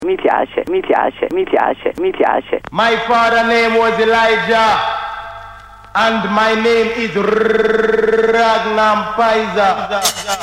mi piace. My father name was Elijah and my name is Ragnar Pfizer.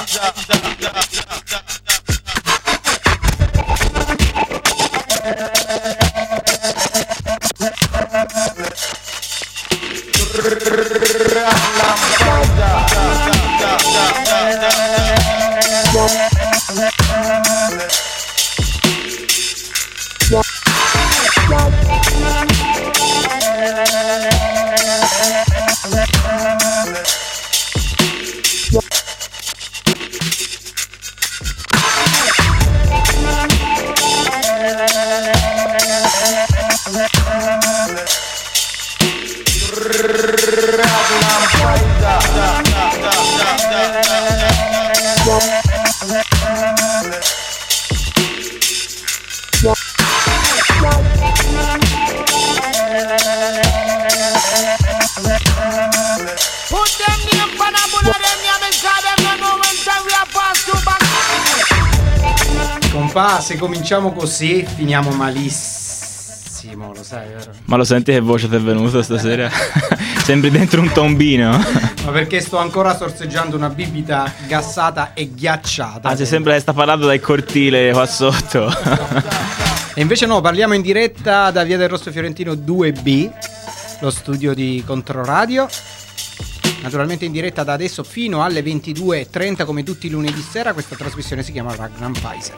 Se cominciamo così finiamo malissimo, lo sai, vero? Ma lo senti che voce ti è venuta stasera? Sembri dentro un tombino. Ma perché sto ancora sorseggiando una bibita gassata e ghiacciata. Anzi, sembra che sta parlando dal cortile qua sotto. E invece no, parliamo in diretta da Via del Rosso Fiorentino 2B, lo studio di Controradio. Naturalmente in diretta da adesso fino alle 22:30 come tutti i lunedì sera. Questa trasmissione si chiama Ragnar Pfizer.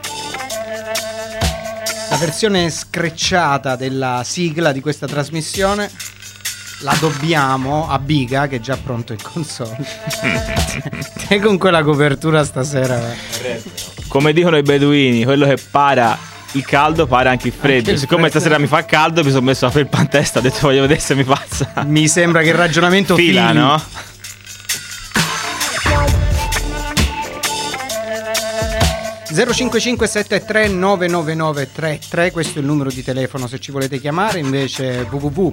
La versione screcciata della sigla di questa trasmissione la dobbiamo a Biga, che è già pronto in console. E con quella copertura stasera, come dicono i beduini, quello che para il caldo para anche il freddo. Siccome stasera mi fa caldo, mi sono messo la felpa in testa. Ho detto voglio vedere se mi passa. Mi sembra che il ragionamento fila, fili. No? 05573999933, questo è il numero di telefono se ci volete chiamare. Invece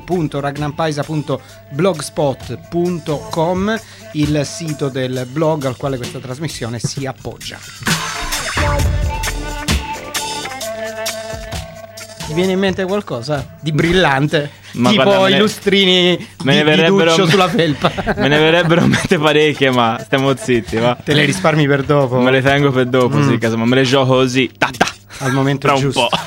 www.ragnampaisa.blogspot.com, il sito del blog al quale questa trasmissione si appoggia. Ti viene in mente qualcosa di brillante? Ma tipo guarda, i lustrini di Duccio sulla felpa. Me ne verrebbero in mente parecchie, ma stiamo zitti, va. Te le risparmi per dopo? Me le tengo per dopo, sì, caso, ma me le gioco così, al momento tra giusto. un po'.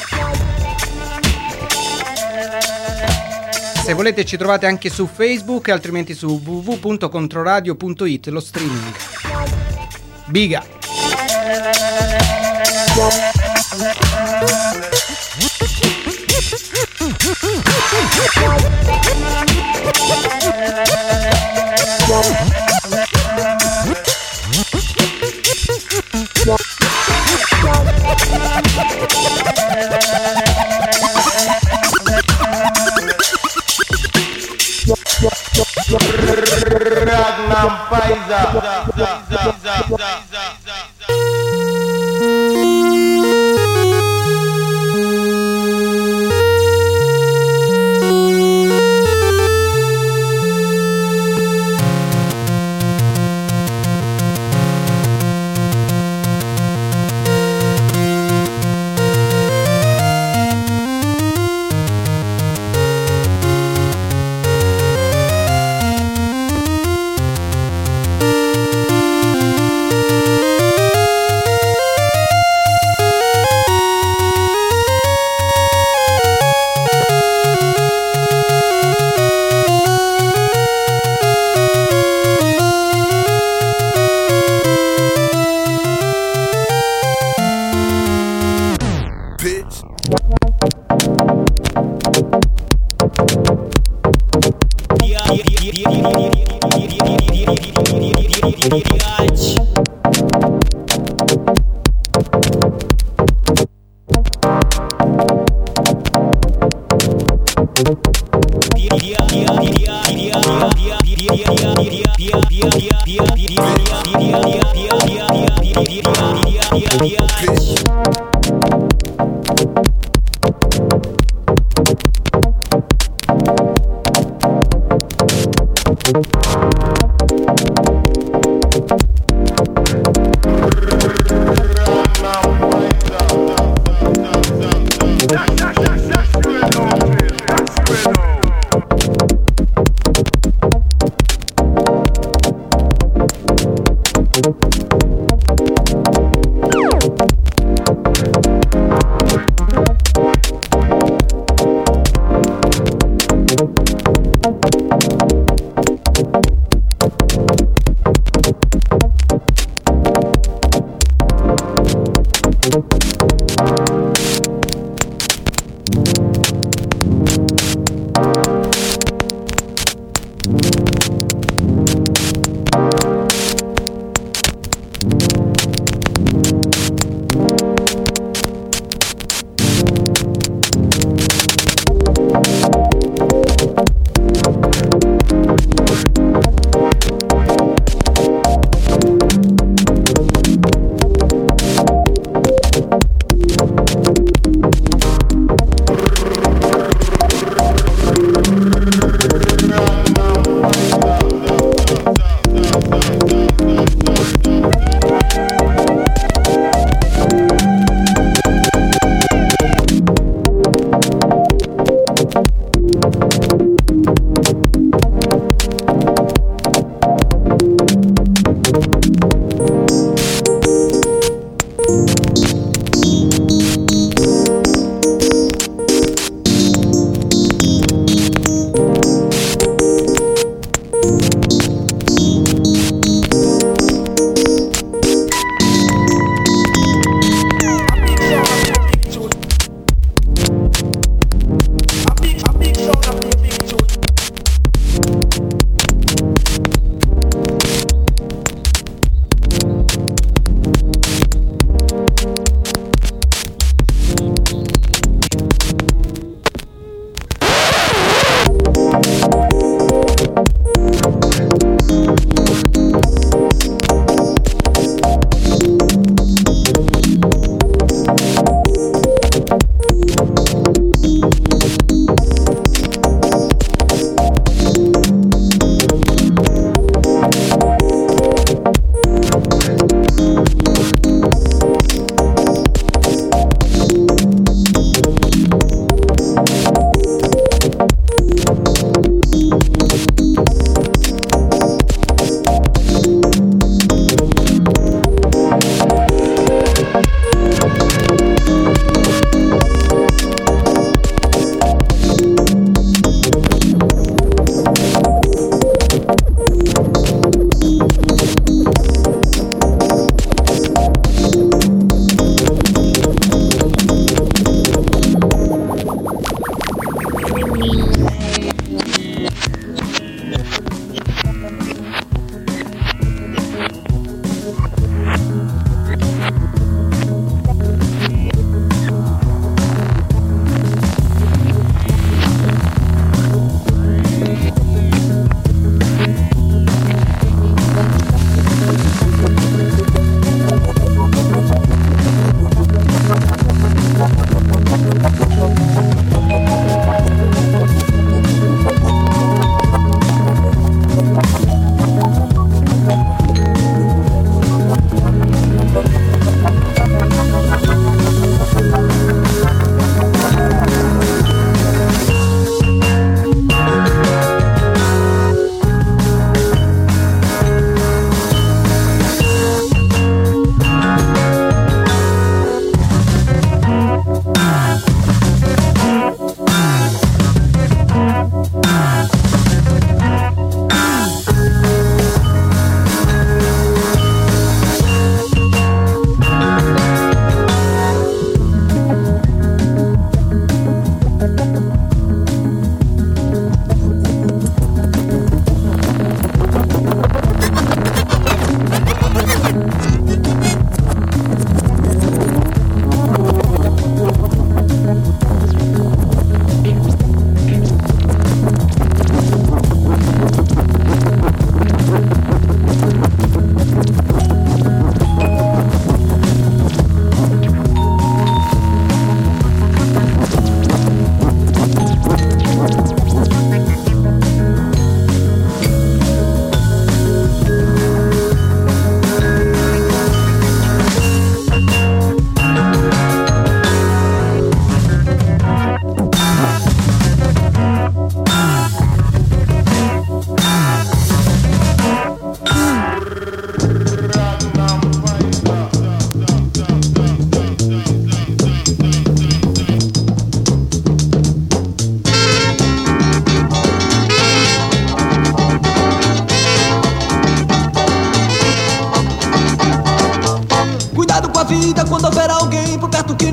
Se volete ci trovate anche su Facebook, altrimenti su www.controradio.it, lo streaming. Biga. Ragnar Pfizer.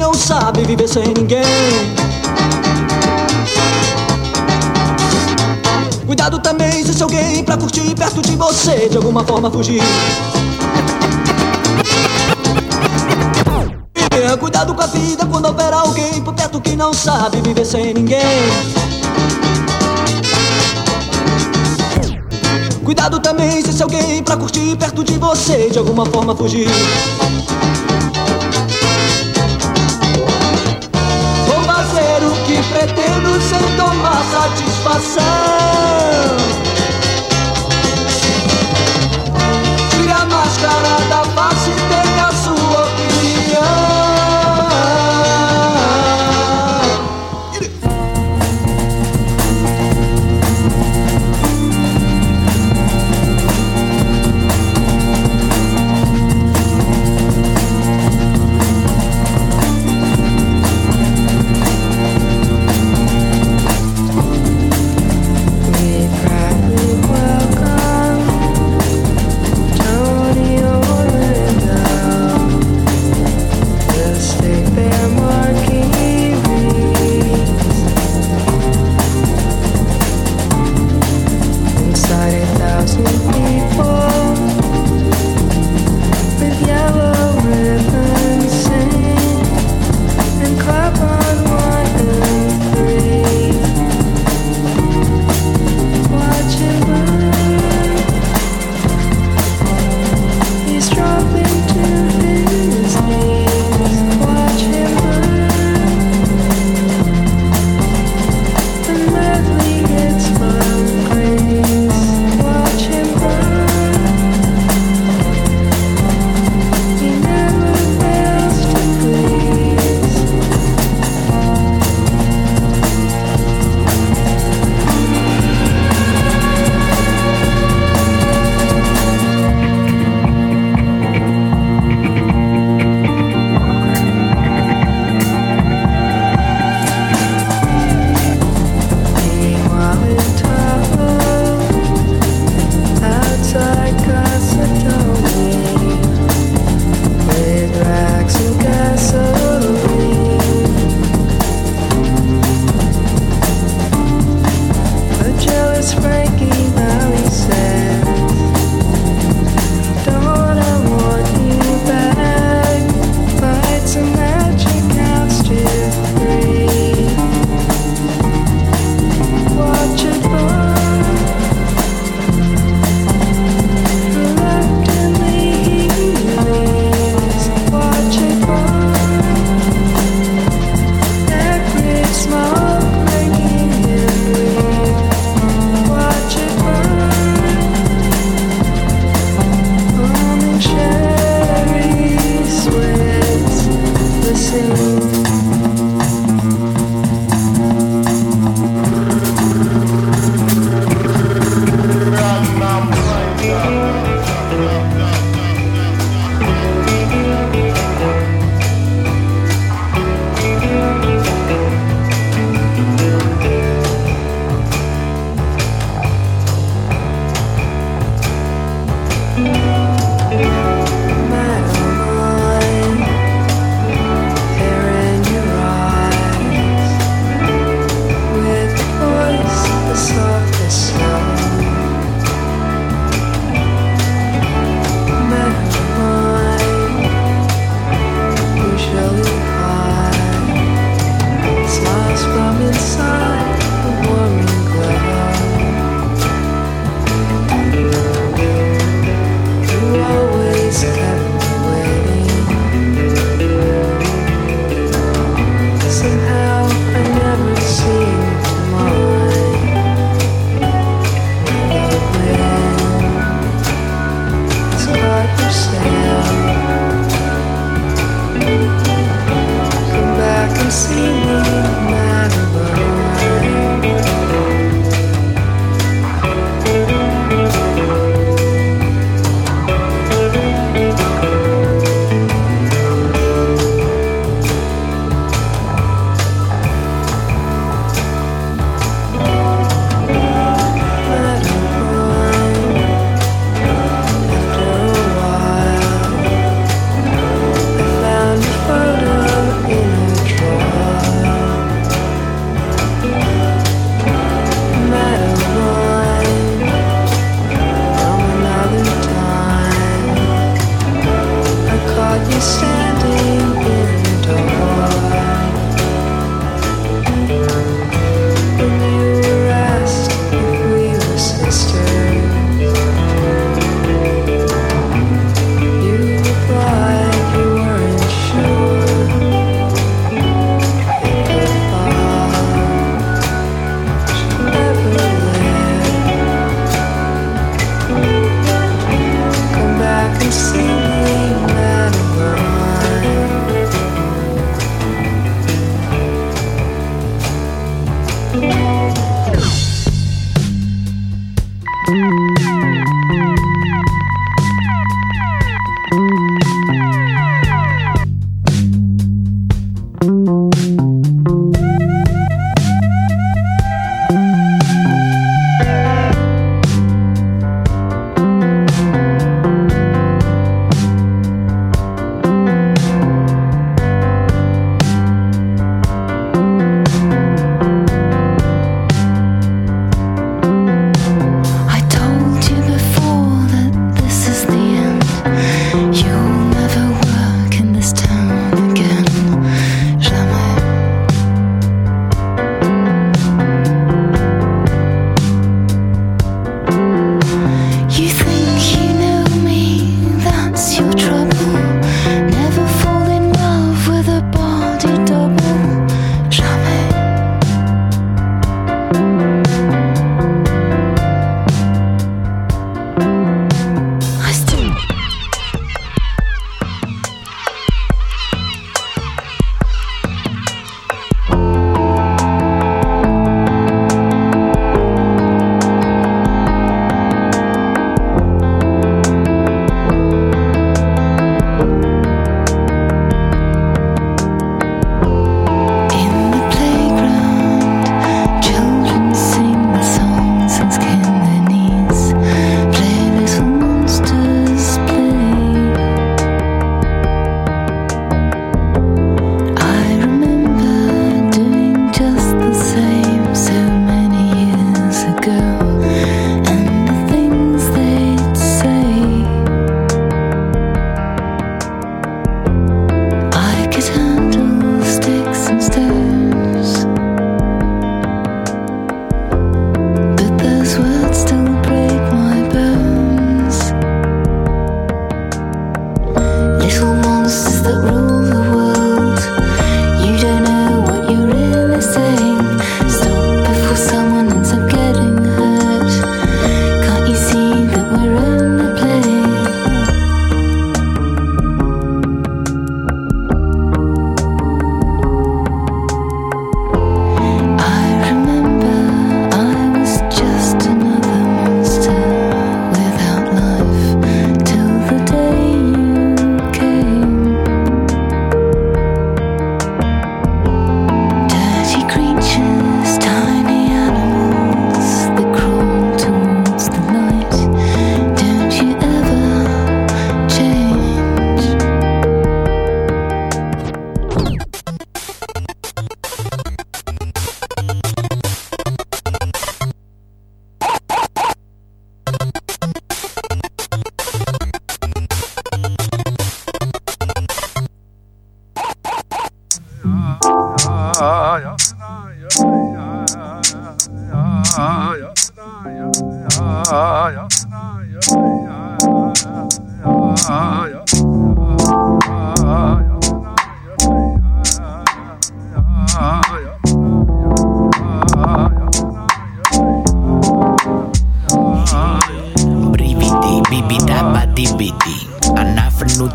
não sabe viver sem ninguém. Cuidado também se esse alguém pra curtir perto de você de alguma forma fugir. Cuidado com a vida quando houver alguém por perto que não sabe viver sem ninguém. Cuidado também se esse alguém pra curtir perto de você de alguma forma fugir. Vou fazer o que pretendo sem tomar satisfação. Tire a máscara da face e tenha a sua opinião.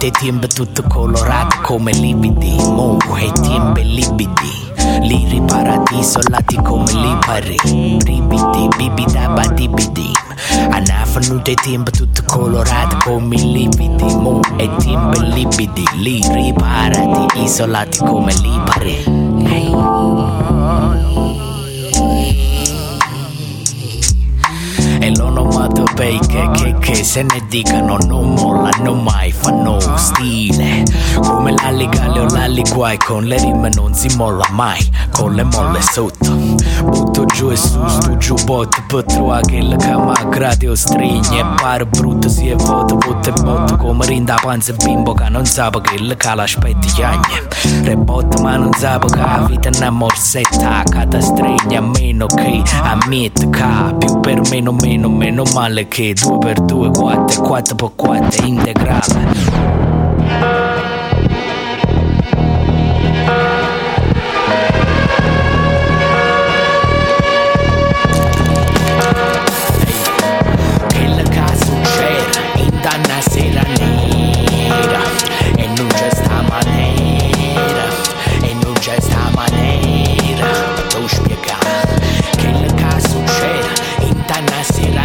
te tiembe tutto colorato come lividi. Mo e tiembe libidi. Liri paradiso lati come lipari. Ribidi, bibida badibidi. Anafanute tiembe tutto colorato come lividi. Mo e tiembe libidi. Liri parati isolati come lipari. E l'onomatopei che se ne dicano non mollano mai, fanno stile. Come l'alligale o l'alliguai, con le rime non si molla mai, con le molle sotto. Butto giù e su, stu giù botto, per trovare che che m'aggradi o stringe. E pare brutto si è voto, botto e botto, come rinda panza bimbo che non sa che l'aspetti chiagne. Rebotto ma non sa che la vita è una morsetta, che stringe a meno che ammette che più per meno male che 2 per 2 4 4 per 4 integrale. Che caso c'era in danna sera nera e non c'è sta maniera, e non c'è sta maniera per tu spiegare. Che caso c'era in danna sera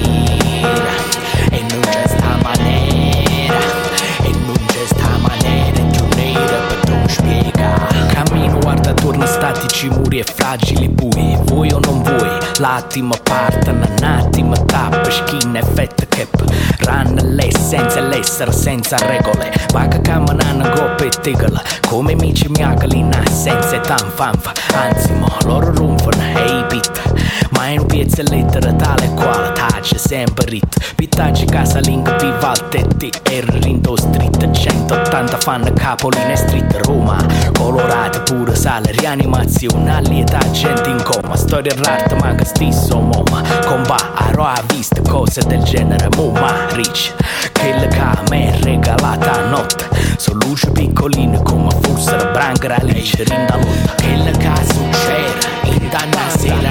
nera e non c'è sta maniera, e non c'è sta maniera più nera per tu spiegare. Cammino, guarda attorno, statici muri e fragili bui. Vuoi o non vuoi, l'attimo parte, un attimo tappa, skin effetto che run l'essenza e l'essere senza regole. Vaga camminando coppe e tigala, come amici miacali in assenza e tan fanfa. Anzi mo, loro ronfano e i pit, ma è un piezzo lettera tale quale tace sempre rit. Pittaggi casalingo di Valtetti e rindo street 180 fan capoline street Roma. Colorate pure sale, rianimazione, allieta gente in coma. Storia rarte ma che stesso moma. Comba aro ha visto cose del genere moma rich. Che le came regalata a notte, so luce piccoline come fossero branca alice rinda lotta. Che le caso c'era in danna sera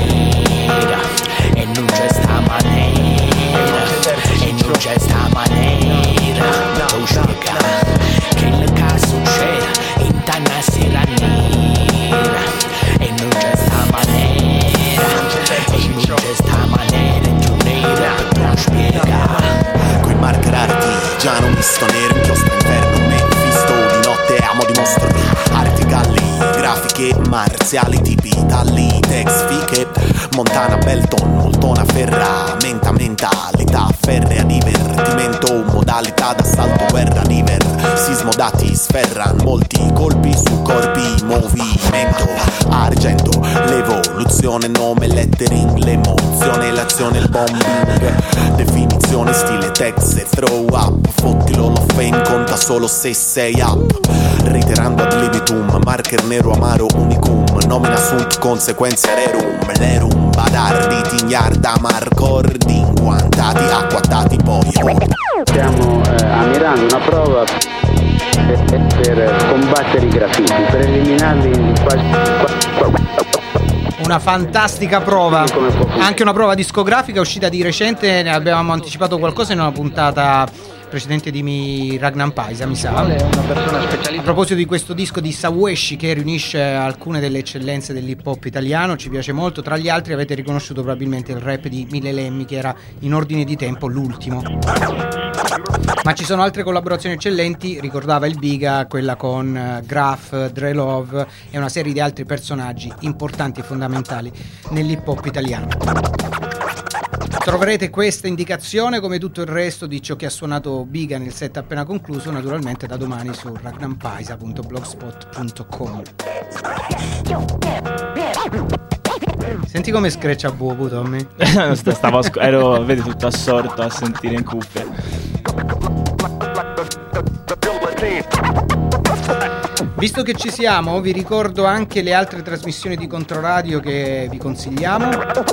nera e non c'è sta maniera, e non c'è sta maniera per spiegare. Che le caso c'era in danna sera nera e non c'è sta maniera, e non c'è sta maniera più nera per spiegare. Coi marker artigiano misto nero, inchiostro inverno, Mephisto di notte amo dimostrare arti galli, grafiche marziali tipi talli, tex fiche, Montana Belton, Moltona ferramenta, mentalità ferrea, divertimento, modalità d'assalto, guerra, sismo dati sferran, molti colpi su corpi, movimento, argento, l'evoluzione, nome, lettering, l'emozione, l'azione, il bombing, definizione, stile, text e throw up, fottilo, lo fame, conta solo se sei up, reiterando ad libitum, marker nero amaro unicum, nomina sunt consequenze rerum, lerum, badardi, tignarda, marcordi, inguantati, acquattati, poi. Stiamo ammirando una prova per combattere i graffiti, per eliminarli in Una fantastica prova, anche una prova discografica uscita di recente, ne abbiamo anticipato qualcosa in una puntata precedente di Ragnar Paisa, mi sa. A proposito di questo disco di Saweshi che riunisce alcune delle eccellenze dell'hip hop italiano, ci piace molto. Tra gli altri avete riconosciuto probabilmente il rap di Mille Lemmi, che era in ordine di tempo l'ultimo. Ma ci sono altre collaborazioni eccellenti, ricordava il Biga, quella con Graf, Dre Love e una serie di altri personaggi importanti e fondamentali nell'hip hop italiano. Troverete questa indicazione come tutto il resto di ciò che ha suonato Biga nel set appena concluso, naturalmente da domani su ragnampaisa.blogspot.com. Senti come screccia Bubu, Tommy? Vedi, tutto assorto a sentire in cuffia. Visto che ci siamo, vi ricordo anche le altre trasmissioni di Controradio che vi consigliamo,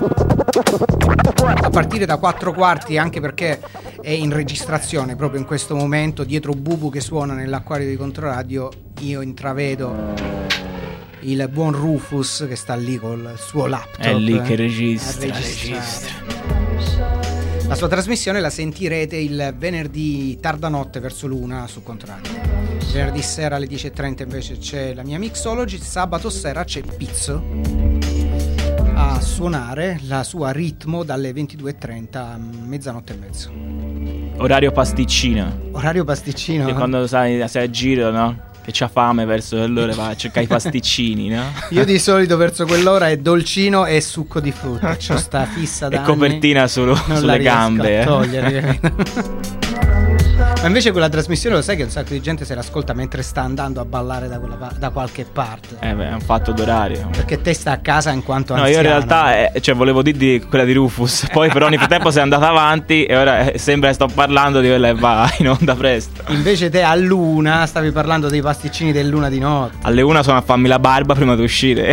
a partire da 4/4, anche perché è in registrazione proprio in questo momento. Dietro Bubu che suona nell'acquario di Controradio, io intravedo il buon Rufus che sta lì col suo laptop. È lì che registra. La sua trasmissione la sentirete il venerdì tarda notte verso l'una su Controradio. Venerdì sera alle 10:30 invece c'è la mia Mixology. Sabato sera c'è Pizzo a suonare la sua Ritmo dalle 22:30 a mezzanotte e mezzo. Orario pasticcino. Orario pasticcino? E quando sei a giro, no? Che c'ha fame verso quell'ora, va a cercare i pasticcini, no? Io di solito verso quell'ora è dolcino e succo di frutta. C'ho sta fissa da e copertina sulle gambe. Togliere. Ma invece quella trasmissione lo sai che un sacco di gente se l'ascolta mentre sta andando a ballare da qualche parte. È un fatto d'orario. Perché te sta a casa in quanto no, anziano. Io in realtà volevo dirti quella di Rufus. Poi però nel frattempo sei andata avanti e ora sembra che sto parlando di quella e va in onda presto. Invece te all'una stavi parlando dei pasticcini dell'una di notte. Alle una sono a farmi la barba prima di uscire.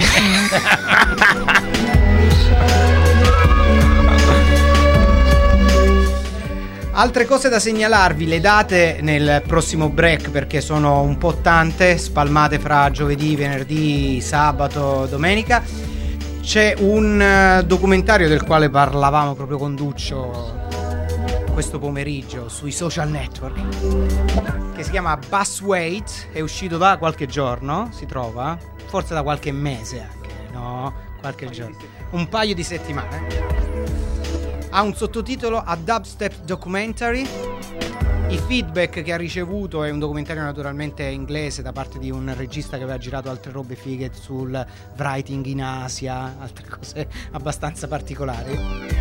Altre cose da segnalarvi, le date nel prossimo break perché sono un po' tante, spalmate fra giovedì, venerdì, sabato, domenica. C'è un documentario del quale parlavamo proprio con Duccio questo pomeriggio sui social network che si chiama Busweight, è uscito da qualche giorno, si trova, forse da qualche mese anche, no? Qualche giorno, un paio di settimane. Ha un sottotitolo A Dubstep Documentary. I feedback che ha ricevuto è un documentario naturalmente inglese da parte di un regista che aveva girato altre robe fighe sul writing in Asia, altre cose abbastanza particolari,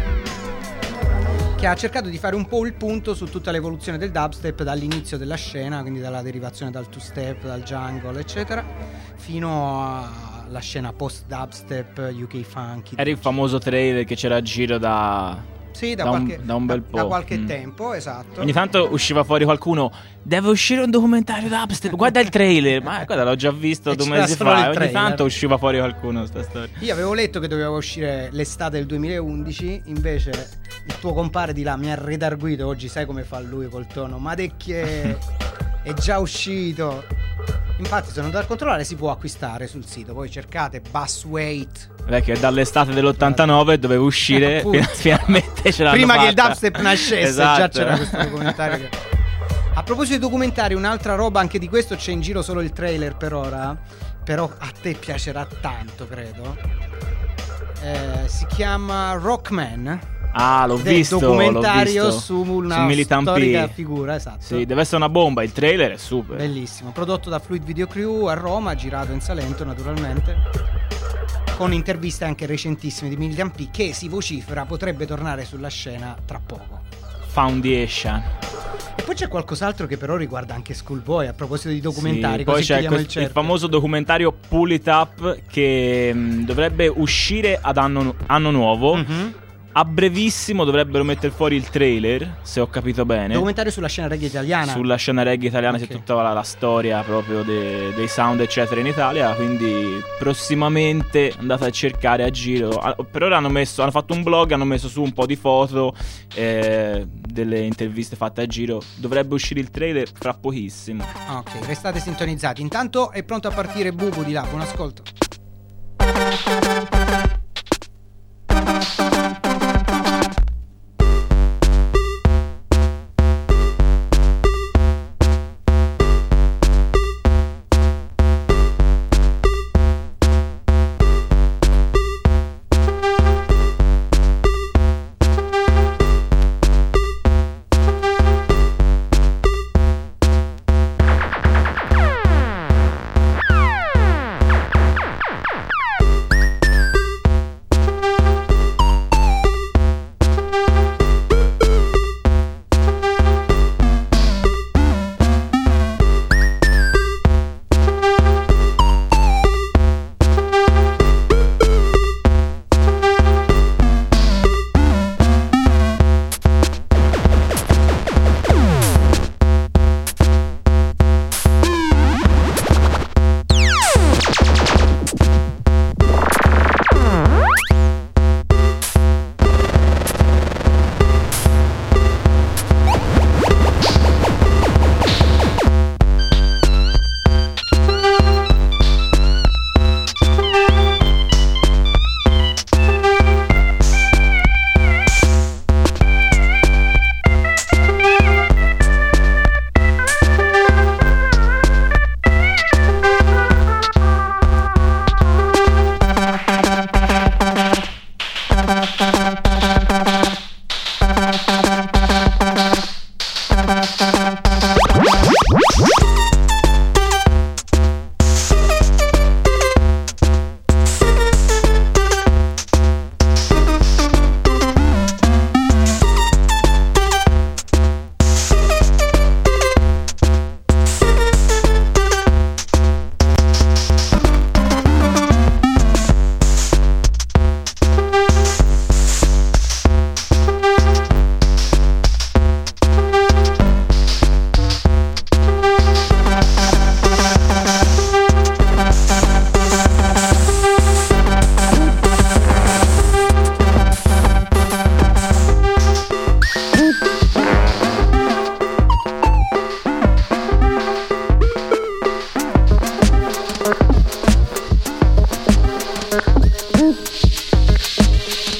che ha cercato di fare un po' il punto su tutta l'evoluzione del dubstep dall'inizio della scena, quindi dalla derivazione dal two-step, dal jungle eccetera, fino alla scena post-dubstep, UK funky. Era il famoso trailer che c'era a giro da un bel po'. Da qualche tempo, esatto. Ogni tanto usciva fuori qualcuno, deve uscire un documentario dubstep, guarda il trailer. Ma guarda, l'ho già visto 2 mesi fa. Ogni tanto usciva fuori qualcuno sta storia. Io avevo letto che doveva uscire l'estate del 2011, invece il tuo compare di là mi ha redarguito. Oggi sai come fa lui col tono, ma de che è già uscito. Infatti sono andato a controllare, si può acquistare sul sito, poi cercate Busweight. Che dall'estate dell'89 doveva uscire, finalmente ce l'hanno prima fatta. Che il dubstep nascesse, esatto. Già c'era questo documentario che... A proposito di documentari, un'altra roba, anche di questo c'è in giro solo il trailer per ora, però a te piacerà tanto, credo. Si chiama Rockman. Ah, l'ho visto. Documentario l'ho visto. su una storica figura, esatto. Sì, deve essere una bomba. Il trailer è super. Bellissimo. Prodotto da Fluid Video Crew a Roma, girato in Salento, naturalmente. Con interviste anche recentissime di Militan P, che si vocifera potrebbe tornare sulla scena tra poco. Foundation. E poi c'è qualcos'altro che però riguarda anche Schoolboy, a proposito di documentari. Sì, poi c'è il famoso documentario Pull It Up che dovrebbe uscire ad anno nuovo. Mm-hmm. A brevissimo dovrebbero mettere fuori il trailer, se ho capito bene. Documentario sulla scena reggae italiana. Sulla scena reggae italiana, okay. C'è tutta la storia proprio dei sound eccetera in Italia. Quindi prossimamente andate a cercare a giro. Per ora hanno fatto un blog, hanno messo su un po' di foto, delle interviste fatte a giro. Dovrebbe uscire il trailer fra pochissimo. Ok, restate sintonizzati. Intanto è pronto a partire Bubu di là, buon ascolto.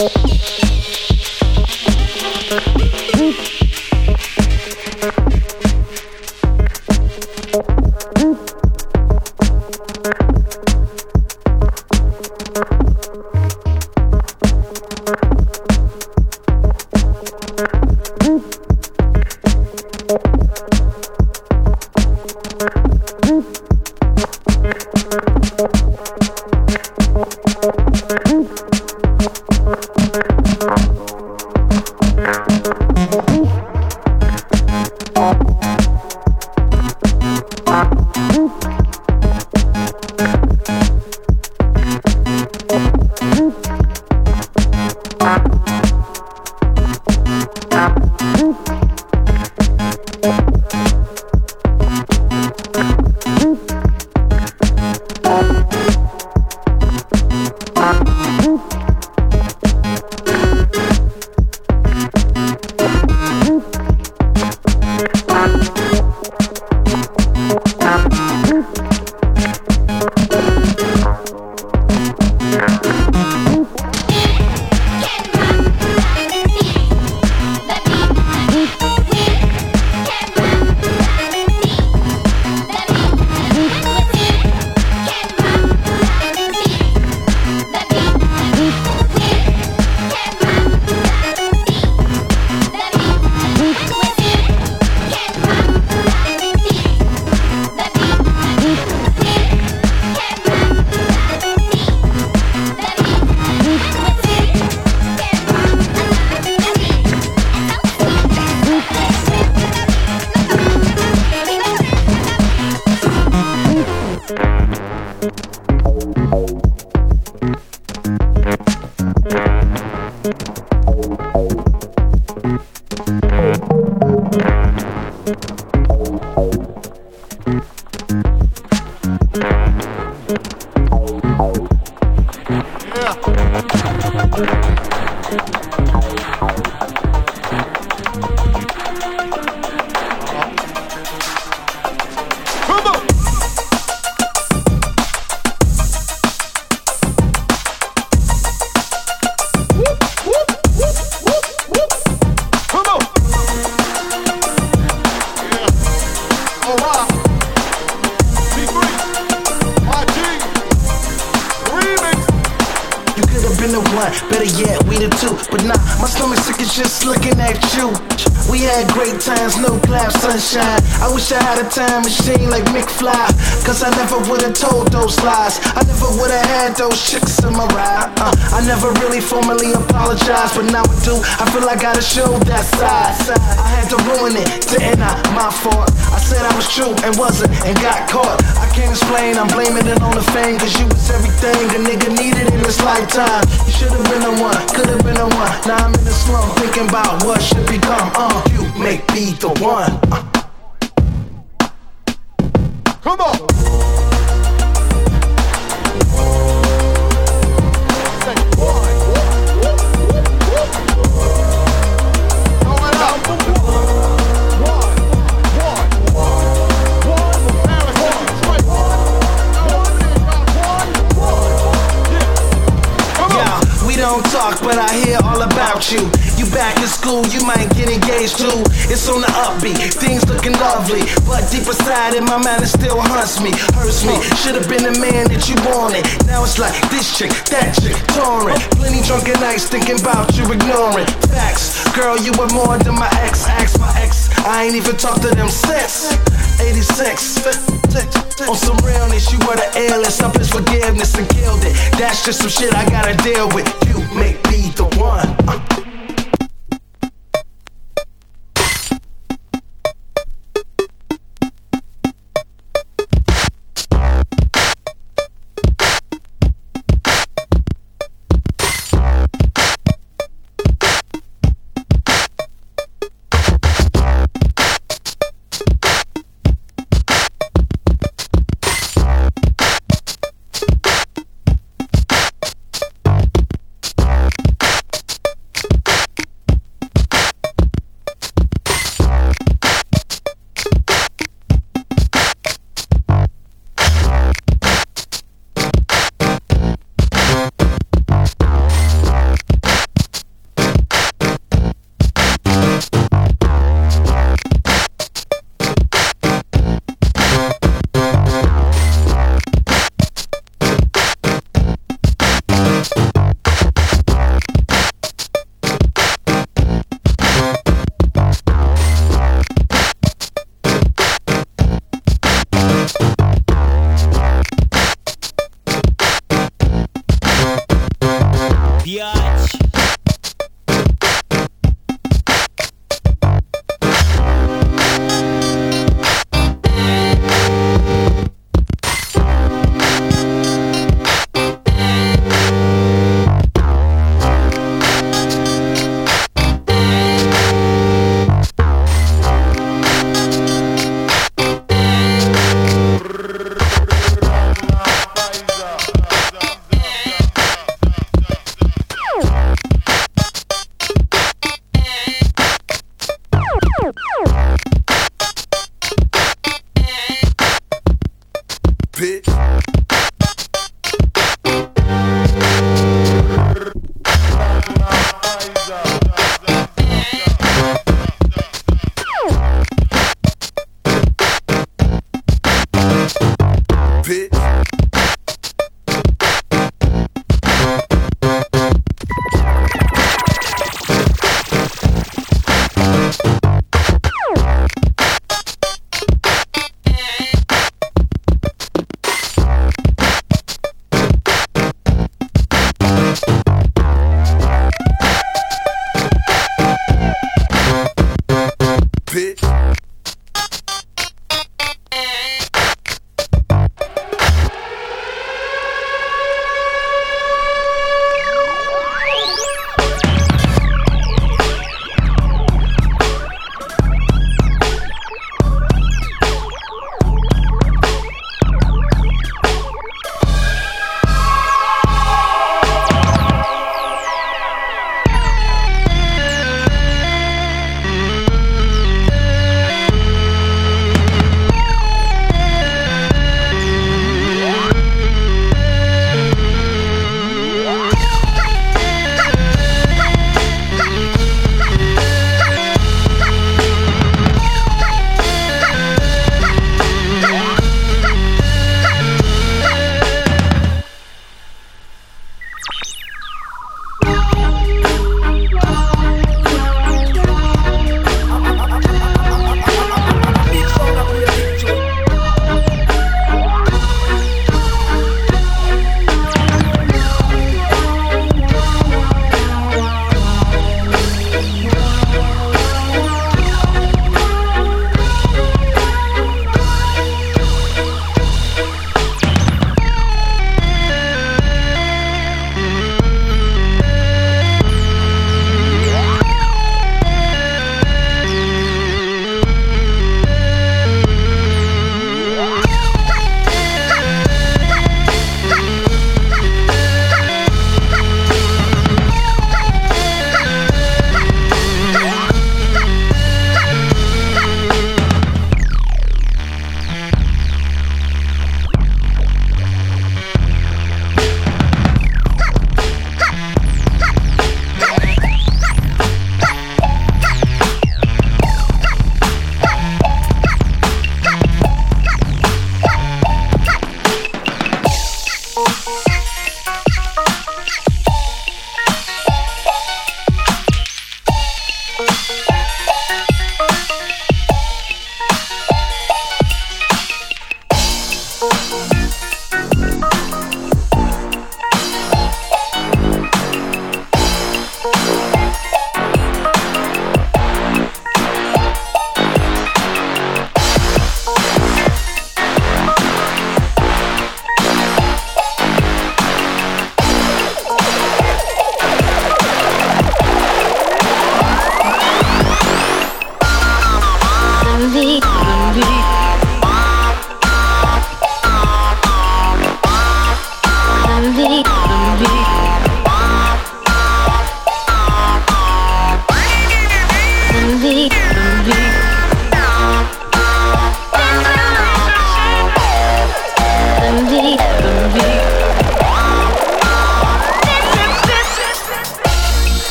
Time machine like McFly, cause I never would've told those lies. I never would've had those chicks in my ride. I never really formally apologized, but now I do. I feel I gotta show that side. I had to ruin it, didn't I? My fault. I said I was true and wasn't and got caught. I can't explain, I'm blaming it on the fame, cause you was everything a nigga needed in this lifetime. You should've been the one, could've been the one. Now I'm in the slum thinking about what should become. You make me the one. Come on! We don't talk, but I hear all about you. You back in school, you might get engaged too. It's on the upbeat, things looking lovely, but deep inside in my mind it still haunts me, hurts me. Should've been the man that you wanted. Now it's like this chick, that chick, touring. Plenty drunken nights thinking about you, ignoring facts. Girl, you were more than my ex. Ask my ex, I ain't even talked to them since 86. On some realness, you were the illest. Up his forgiveness and killed it. That's just some shit I gotta deal with. You make me the one.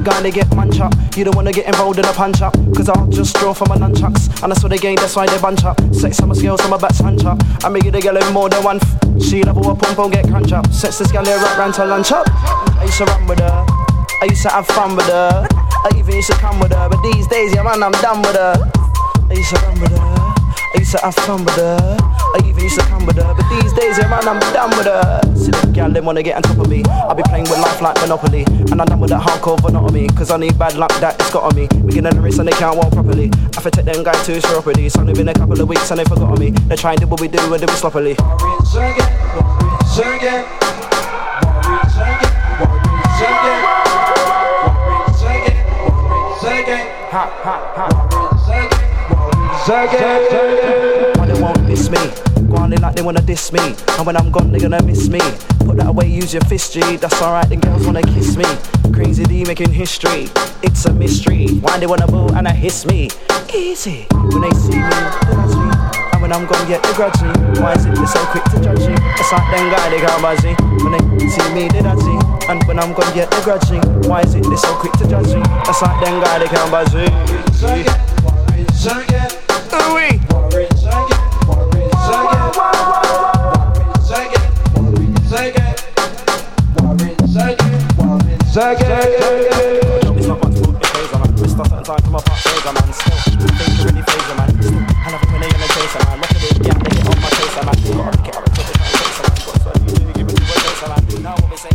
gonna get munch up. You don't wanna get involved in a punch up, cause I'll just draw from my nunchucks. And that's what they gain, that's why they bunch up. Sex on my scales, on my back's hunch up. I make it a girl in more than one she level up, pump, get crunch up. Sex this girl here right round to lunch up. I used to run with her, I used to have fun with her, I even used to come with her. But these days, yeah man, I'm done with her. I used to run with her, I used to have fun with her, I even used to come with her. But these days, yeah man, I'm done with her. See the girl, they wanna get on top of me. I'll be playing with life like Monopoly, and I'm done with that hardcore monotony, cause I need bad luck that it's got on me. We get in the race and they can't walk properly. I have to take them guys to his property. It's only been a couple of weeks and they forgot on me. They try and do what we do and do it sloppily. Why they won't diss me? Go on, they like they wanna diss me. And when I'm gone, they gonna miss me. Put that away, use your fist, G. That's alright, the girls wanna kiss me. Crazy D making history, it's a mystery. Why they wanna boo and I hiss me? Easy, when they see me, they judge me. And when I'm gone, they grudge me. Why is it they so quick to judge me? It's like them guy, they can't buzz me. When they see me, they judge me. And when I'm gone, they grudge me. Why is it they so quick to judge me? It's like them guy, they can't buzz me. Ooh-wee. It's not much food, it's Fraser, man. We start certain time from my part, Fraser, man. Still, think you're really Fraser, man. Still, I love it when they in the chaser, man. Look at it, yeah, they get on my chaser, man. Gotta pick it up and put it on the chaser, man. Got sweat, you give it to a chaser, man. Do now what we say.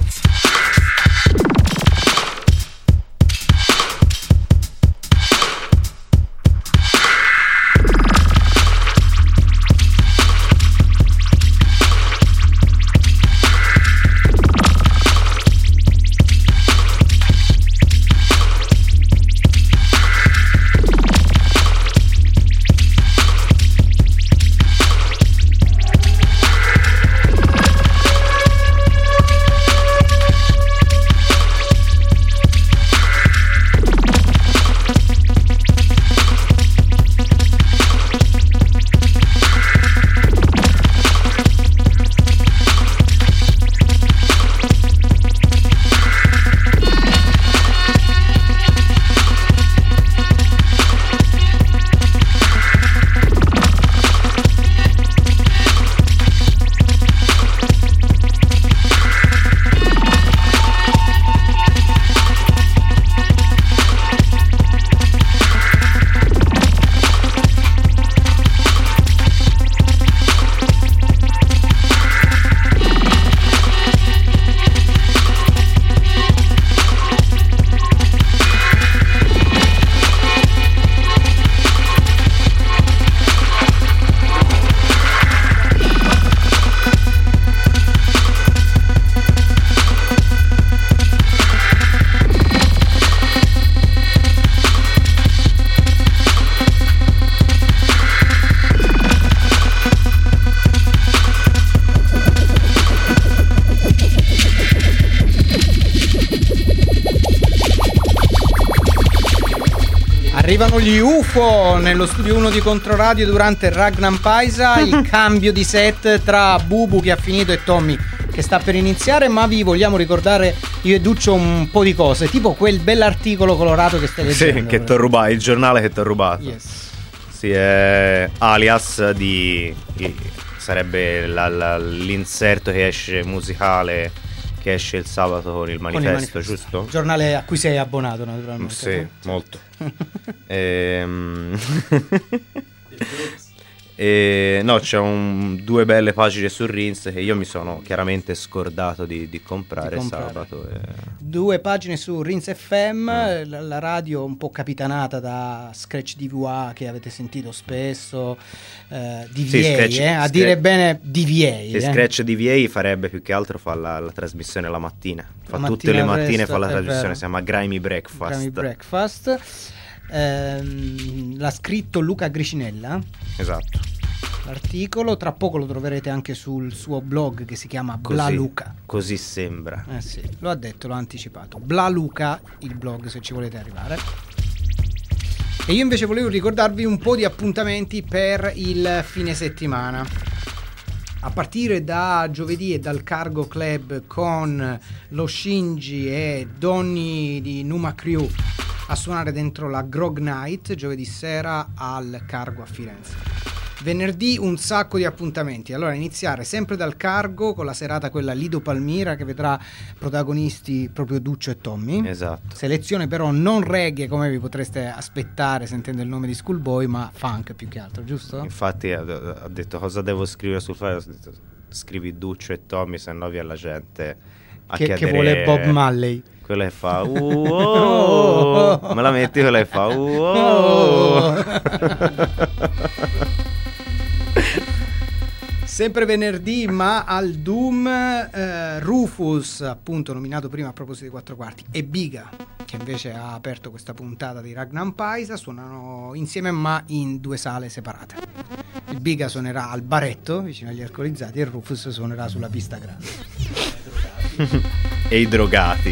Arrivano gli UFO nello studio 1 di Controradio durante Ragnar Paisa, il cambio di set tra Bubu che ha finito e Tommy che sta per iniziare, ma vi vogliamo ricordare io e Duccio un po' di cose, tipo quel bell'articolo colorato che stai leggendo. Sì, che t'ho rubato, il giornale che t'ho rubato. Yes. Sì, è alias di sarebbe l'inserto che esce musicale, che esce il sabato con il manifesto, giusto? Giornale a cui sei abbonato naturalmente. Sì, molto. No, c'è due belle pagine su Rins che io mi sono chiaramente scordato di comprare sabato. Due pagine su Rins FM, la radio un po' capitanata da Scratch DVA che avete sentito spesso, DVA, a dire bene DVA. Scratch DVA farebbe più che altro fa la trasmissione la mattina. Tutte le mattine fa la trasmissione, si chiama Grimy Breakfast. L'ha scritto Luca Gricinella. Esatto. L'articolo tra poco lo troverete anche sul suo blog che si chiama Blaluca. Così sembra. Sì, lo ha detto, l'ho anticipato. Blaluca, il blog se ci volete arrivare. E io invece volevo ricordarvi un po' di appuntamenti per il fine settimana. a partire da giovedì e dal Cargo Club con lo Shinji e Donny di Numa Crew a suonare dentro la Grog Night giovedì sera al Cargo a Firenze. Venerdì un sacco di appuntamenti. Allora, iniziare sempre dal Cargo con la serata quella Lido Palmira, che vedrà protagonisti proprio Duccio e Tommy. Esatto. Selezione però non reggae come vi potreste aspettare sentendo il nome di Schoolboy, ma funk più che altro, giusto? Infatti ha detto cosa devo scrivere sul file, ho detto scrivi Duccio e Tommy, se no via la gente a che vuole Bob Marley. Quella che fa me la metti, quella che fa Sempre venerdì, ma al Doom, Rufus, appunto nominato prima a proposito di 4 quarti, e Biga, che invece ha aperto questa puntata di Ragnar Paisa, suonano insieme ma in 2 sale separate. Il Biga suonerà al baretto vicino agli alcolizzati e il Rufus suonerà sulla pista grande. E i drogati.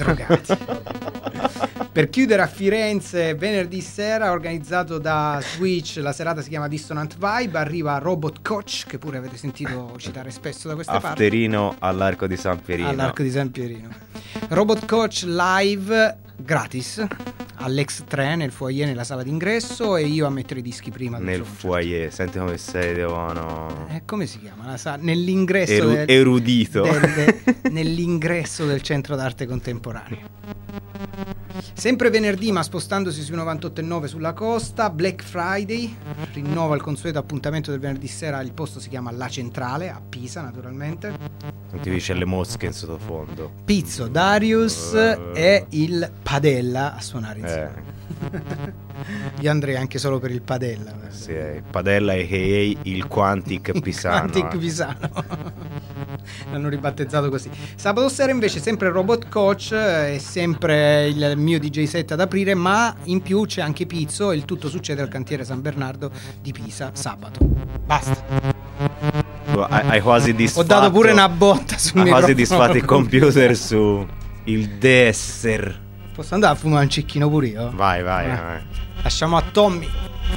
Per chiudere a Firenze venerdì sera, organizzato da Switch, la serata si chiama Dissonant Vibe, arriva Robot Coach, che pure avete sentito citare spesso da queste parti. Afterino all'Arco di San Pierino. Robot Coach live gratis all'Ex 3 nel foyer, nella sala d'ingresso, e io a mettere i dischi prima nel foyer. Senti come sei, devono... come si chiama? Nell'ingresso erudito nell'ingresso del Centro d'Arte Contemporanea. Sempre venerdì, ma spostandosi sui 98.9 sulla costa, Black Friday rinnova il consueto appuntamento del venerdì sera. Il posto si chiama La Centrale a Pisa, naturalmente. Non ti dice le mosche in sottofondo. Pizzo, Darius e il Padella a suonare insieme. Io andrei anche solo per il Padella. Sì, Padella a.k.a. il Quantic Pisano. Quantic Pisano. L'hanno ribattezzato così. Sabato sera invece sempre Robot Coach, è sempre il mio DJ set ad aprire, ma in più c'è anche Pizzo e il tutto succede al cantiere San Bernardo di Pisa sabato. Basta. Hai quasi disfatto. Ho dato pure una botta sul microfono. Hai quasi disfatto il computer su il Desser. Posso andare a fumare un cicchino pure io? Vai. Lasciamo a Tommy.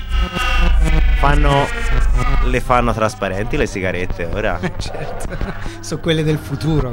Le fanno trasparenti le sigarette ora? Certo, sono quelle del futuro.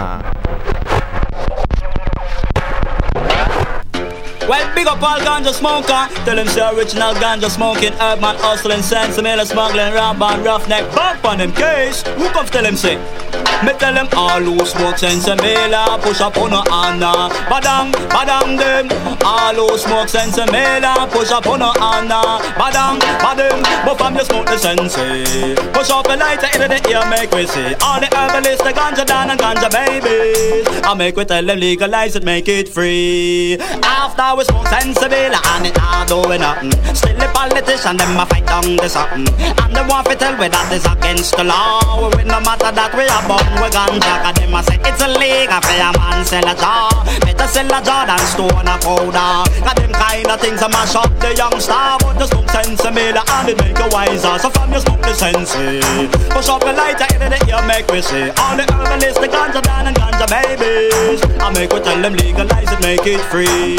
Well, big up all ganja smoker. Tell them say original ganja smoking, urban hustling, sensimilla smuggling, ramp and roughneck, bump on them case. Who comes tell them say? Me tell them all who smoke sensimilla, push up on a Anna. Badang, badang them. All who smoke sensimilla, push up on a Anna. Badang, badang. But from you smoke the sensi, push up a lighter into the ear, make we see. All the herbalists, the ganja dan and ganja babies. I make we tell them legalize it, make it free. After we smoke sensible and it not doing nothing. Still the politician them a fight down the something. And them want to tell we that is against the law. We no matter that we are born we ganja. Cause them a say it's illegal for a man sell a jar. Better sell a jar than stone a powder. Cause them kind of things a mash up the youngster. But the smoke sensible and it make you wiser. So from you smoke the sensi, push up a lighter into the ear make we see. All the herbalists, the ganja dan and ganja babies. I make we tell them legalize it, make it free.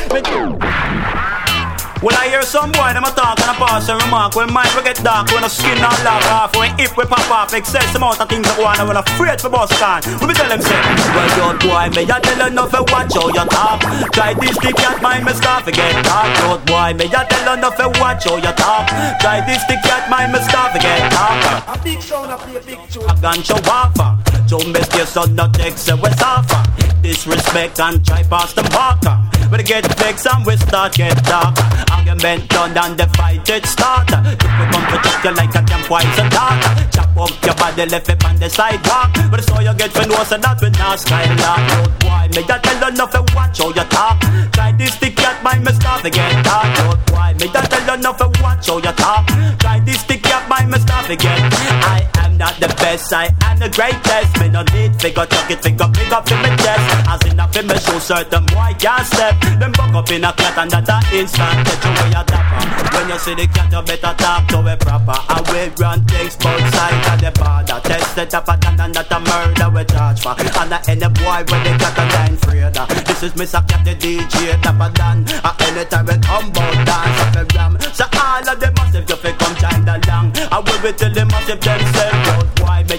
Well, I hear some boy, them a talk and a pass and remark. When mind we get dark, when the skin not lock off. When if we pop off, excess amount of things that one and we're afraid for boss can. We be tell them say, well, young boy, me ya tell enough to watch how you talk. Try this stick cat mind me start forget talk. Young boy, me ya tell enough to watch how you talk. Try this stick cat mind me start forget talk. A big sound, a play a big tune. A ganja wafer. Don't best your son not take say we suffer. Disrespect and try past the marker. We get vexed and we start get dark. Argument done and the fight it start. If we come to talk you like a damn poison dart. Chop up your body left it on the sidewalk. But so you get for no so that we not skylark. Road boy, me that tell enough to watch how you talk. Try this stick cat mind me start to get dark. Road boy, me that tell enough to watch how you talk. Try this stick cat mind me start to get. I am not the best, I am the greatest. Me no need figure tuck it, figure pick up in my chest. As in a film me show certain boy can't step. Them buck up in a cat and that a instant. Get you where you dapper. When you see the cat you better talk to it proper. I will run things both sides of the border. Test it up and that a murder we charge for. And I any boy when they got a line freeder. This is Mr. Cat the DJ Dapper Dan. Anytime we come bout dance up a ram. So all of them massive if they come join along. I will be till the massive themselves. Road boy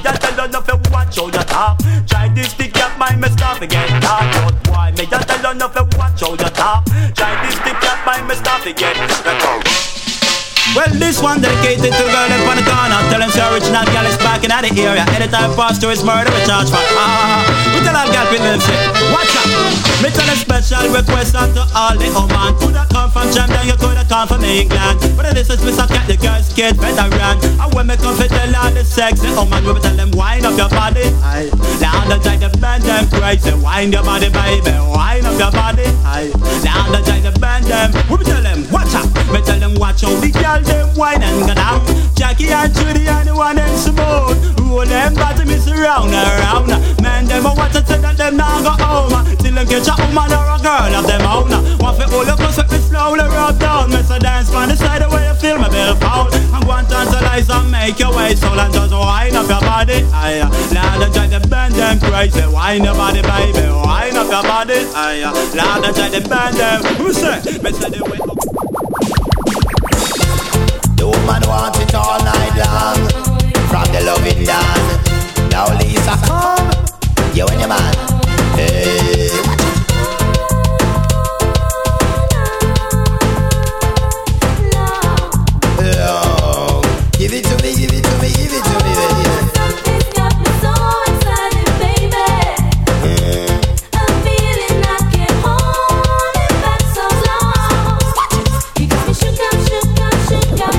start forget that. But why me just tell you nothing, watch how you talk. Try this tip that by me start forget. Well, this one dedicated to the girl up on the corner. Tell them she original girl is back in the area. Anytime pastor is murder, we charge for. We tell all girl people them say, watch out. Me tell a special request out to all the woman. Coulda come from Jamaica, you coulda come from England. But this is Mr. Cat, the girl's kid veteran. And when me come to tell all the sexy woman, we tell them wind up your body. Now the try to bend them crazy. Wind your body, baby. Wind up your body. Now the try to bend them. We tell them, watch out. Me tell them, watch out the girl. Them wine and go down. Jackie and Judy and the one them Simone. Roll them bottom is round and round. Man, them a watch it say that them now go home. Till them catch a woman or a girl of them own. Want fi hold up close with me slowly rub down. Miss a dance on the side the way you feel me bare foul. I'm going to tantalize and make your way soul and just wind up your body. Now they try to bend them crazy. Wind your body, baby. Wind up your body. Now they try to bend them. Who say? Me say the way. The woman wants it all night long. From the loving dance. Now Lisa, come. You and your man. Hey. Oh. Give it to me, give it to me, give it to me, baby. Something's got me so excited, baby. I'm feeling I can't hold it back so long. You got me shook up, shook up, shook up.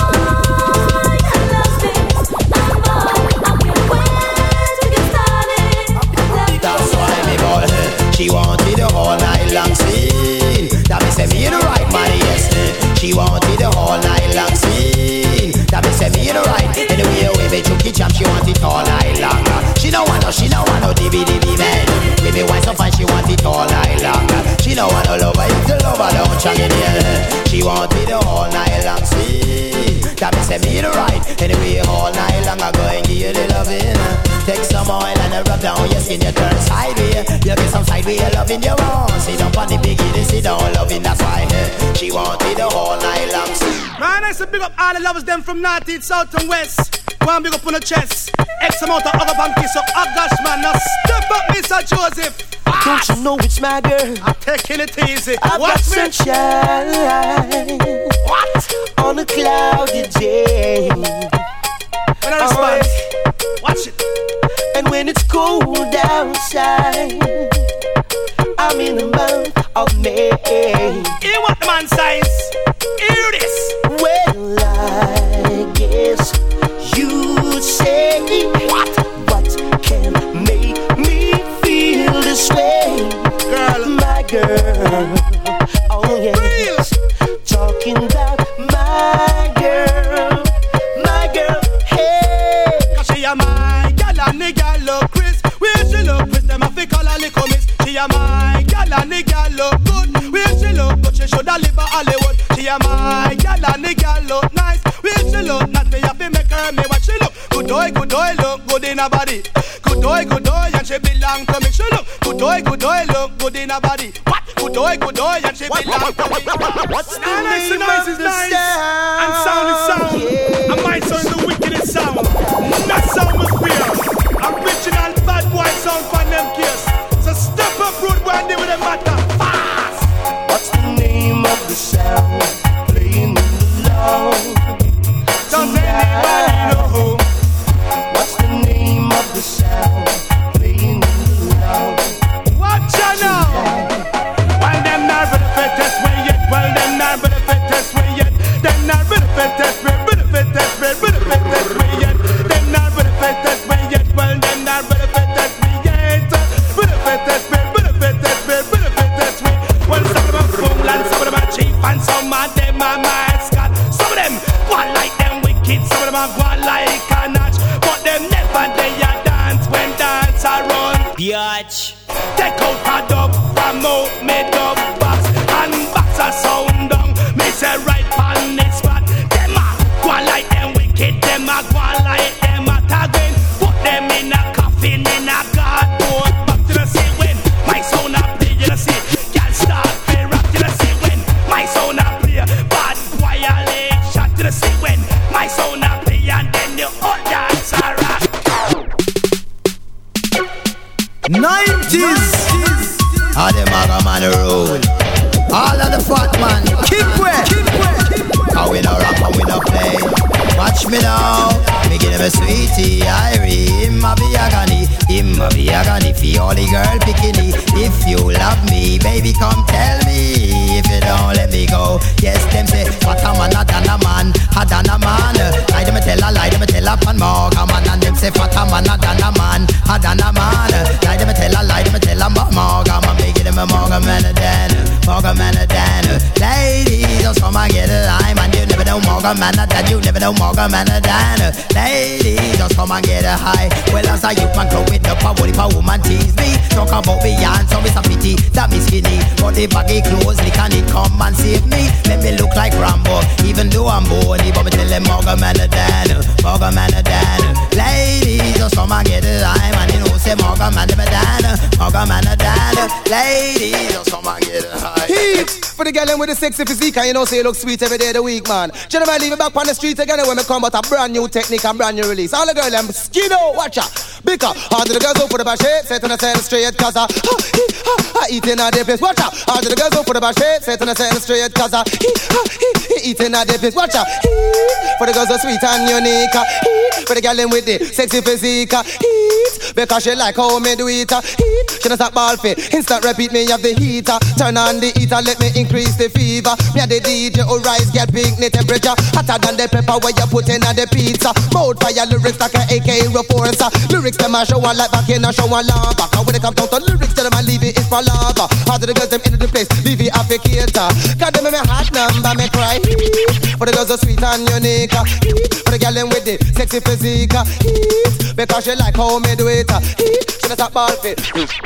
She wanted the whole night long scene. That me say me the right man, yes. She wanted the whole night long scene. That me say me the right. Anyway, we be chucky chop. She want it all night long. She no want no dibby man. Give me one so fine. She want it all night long. She no want no lover. If the lover don't chug in here. She wanted the whole night long scene. That me say me the right. Anyway, all night long I go and give you the loving. Take some oil and rub down your skin. You turn sideway. You get some sideway loving you want. Sit down on the biggie, they sit down loving. That's why she wanted the whole night long. Man, I say big up all the lovers them from north, east, south and west. One big up on the chest. X amount of hug up and kiss up. Oh gosh man, now step up Mr. Joseph. Don't you know it's my girl? I'm taking it easy. I've got sunshine. What? On a cloudy day. When I respond, watch it. And when it's cold outside, I'm in the month of May. Hear what the man says? Hear this. Well, I guess you'd say what can make me feel this way, girl, my girl. Oh yes, talking about my girl, hey. 'Cause she a my gal and the gal look Chris. Where she look Chris, them a fi call her little miss. She a my gal and the gal look good. Where she look, but she shoulda live a Hollywood. She a my gal and the gal look nice. Where she look, not me have to make her me what she look. Good boy, look good in her body. Good boy, and she belong to me. She look good boy, look good in her body. What? Good boy, and she belong to me. What's the nice name noise of is the nice, sound? and sound is sound. Yeah. And my sound is the wickedest sound. That sound was weird. Original bad boy sound for them kids. So step up, rude boy, and deal with them matter fast. What's the name of the sound? Playing in the loud. Does anybody know? What's the name of the sound? Playing in the loud. Watch out now. While them not ready for test way yet. While them not ready for test way yet. Them not ready for test way. Ready for test way. Ready for test way yet. Them not ready for test way yet. While them not ready for test way yet. Ready for test way. Ready for test way. Ready for test way. Well, some of them are fool and some of them are cheap and some of them are mascot. Some of them go like them wicked. Some of them are go like a notch. But them never they a dance when dance are run. Biatch. Take out a dub, promote me dub box, and box a sound down. Me say right on the spot. Them a go like them wicked, them a go like them a tagging. Put them in a coffin, in a cardboard box. You know see when my sound a play, you know see. Girl start play rap, you know see when my sound a play. Bad boy a leg shot, you know see when my sound a play, and then the hot dance a rock. 90s man. Keep wet. How we no rap and we no play. Watch me now. Me give him a sweetie, Irie. Him a be agony for all the girl bikini. If you love me, baby, come tell me. If you don't let me go, yes, them say, what a man, a than a man, a than a man. Lie them tell up and Morgan man. And them say, what a man, a than a man, a than a man. Lie them tell up Morgan man. Make it a Morgan man a dan. Ladies, just come and get a lime. And you never know Morgan man a dan. You never know Morgan man a dan. Ladies, just come and get a high. Well, as a youth man, grow with the power. If a woman tease me, talk about me and so it's a pity that me skinny. But the baggy clothes, they can it come and save me. Let me look like Rambo, even though I'm bony. But me tell them Morgan man a dan. Ladies, just come and get a lime. And you know say Morgan man a dan. Ladies, just come and get a high. Heat for the girl with the sexy physique, and you know say you look sweet every day of the week, man. Gentlemen, leave it back on the street again when we come out a brand new technique and brand new release. All the girls them skin out, watch out. Because all the girls go for the bash shape, set on the cell straight, cause I eating at the place, watch out. All the girls go for the bash shape, set on the cell straight, cause I eating at the place, watch out. For the girls are sweet and unique, for the girl with the sexy physique, because she like how me do it, she does that ball fit, instant repeat me have the heater, turn on the heater, let me increase the fever. Me and the DJ who rise, get picnic temperature, hotter than the pepper where you put in on the pizza. Mouth fire lyrics like an AK reforcer. Lyrics them a show one like back in a show one lava. Cause when it comes down to lyrics, tell them I leave it is for lava. How do the girls them into the place, leave it applicator. God them in my heart number, me cry. For the girls are sweet and unique, for the girl them with the sexy physique, because she like how me do it, she does that ball fit.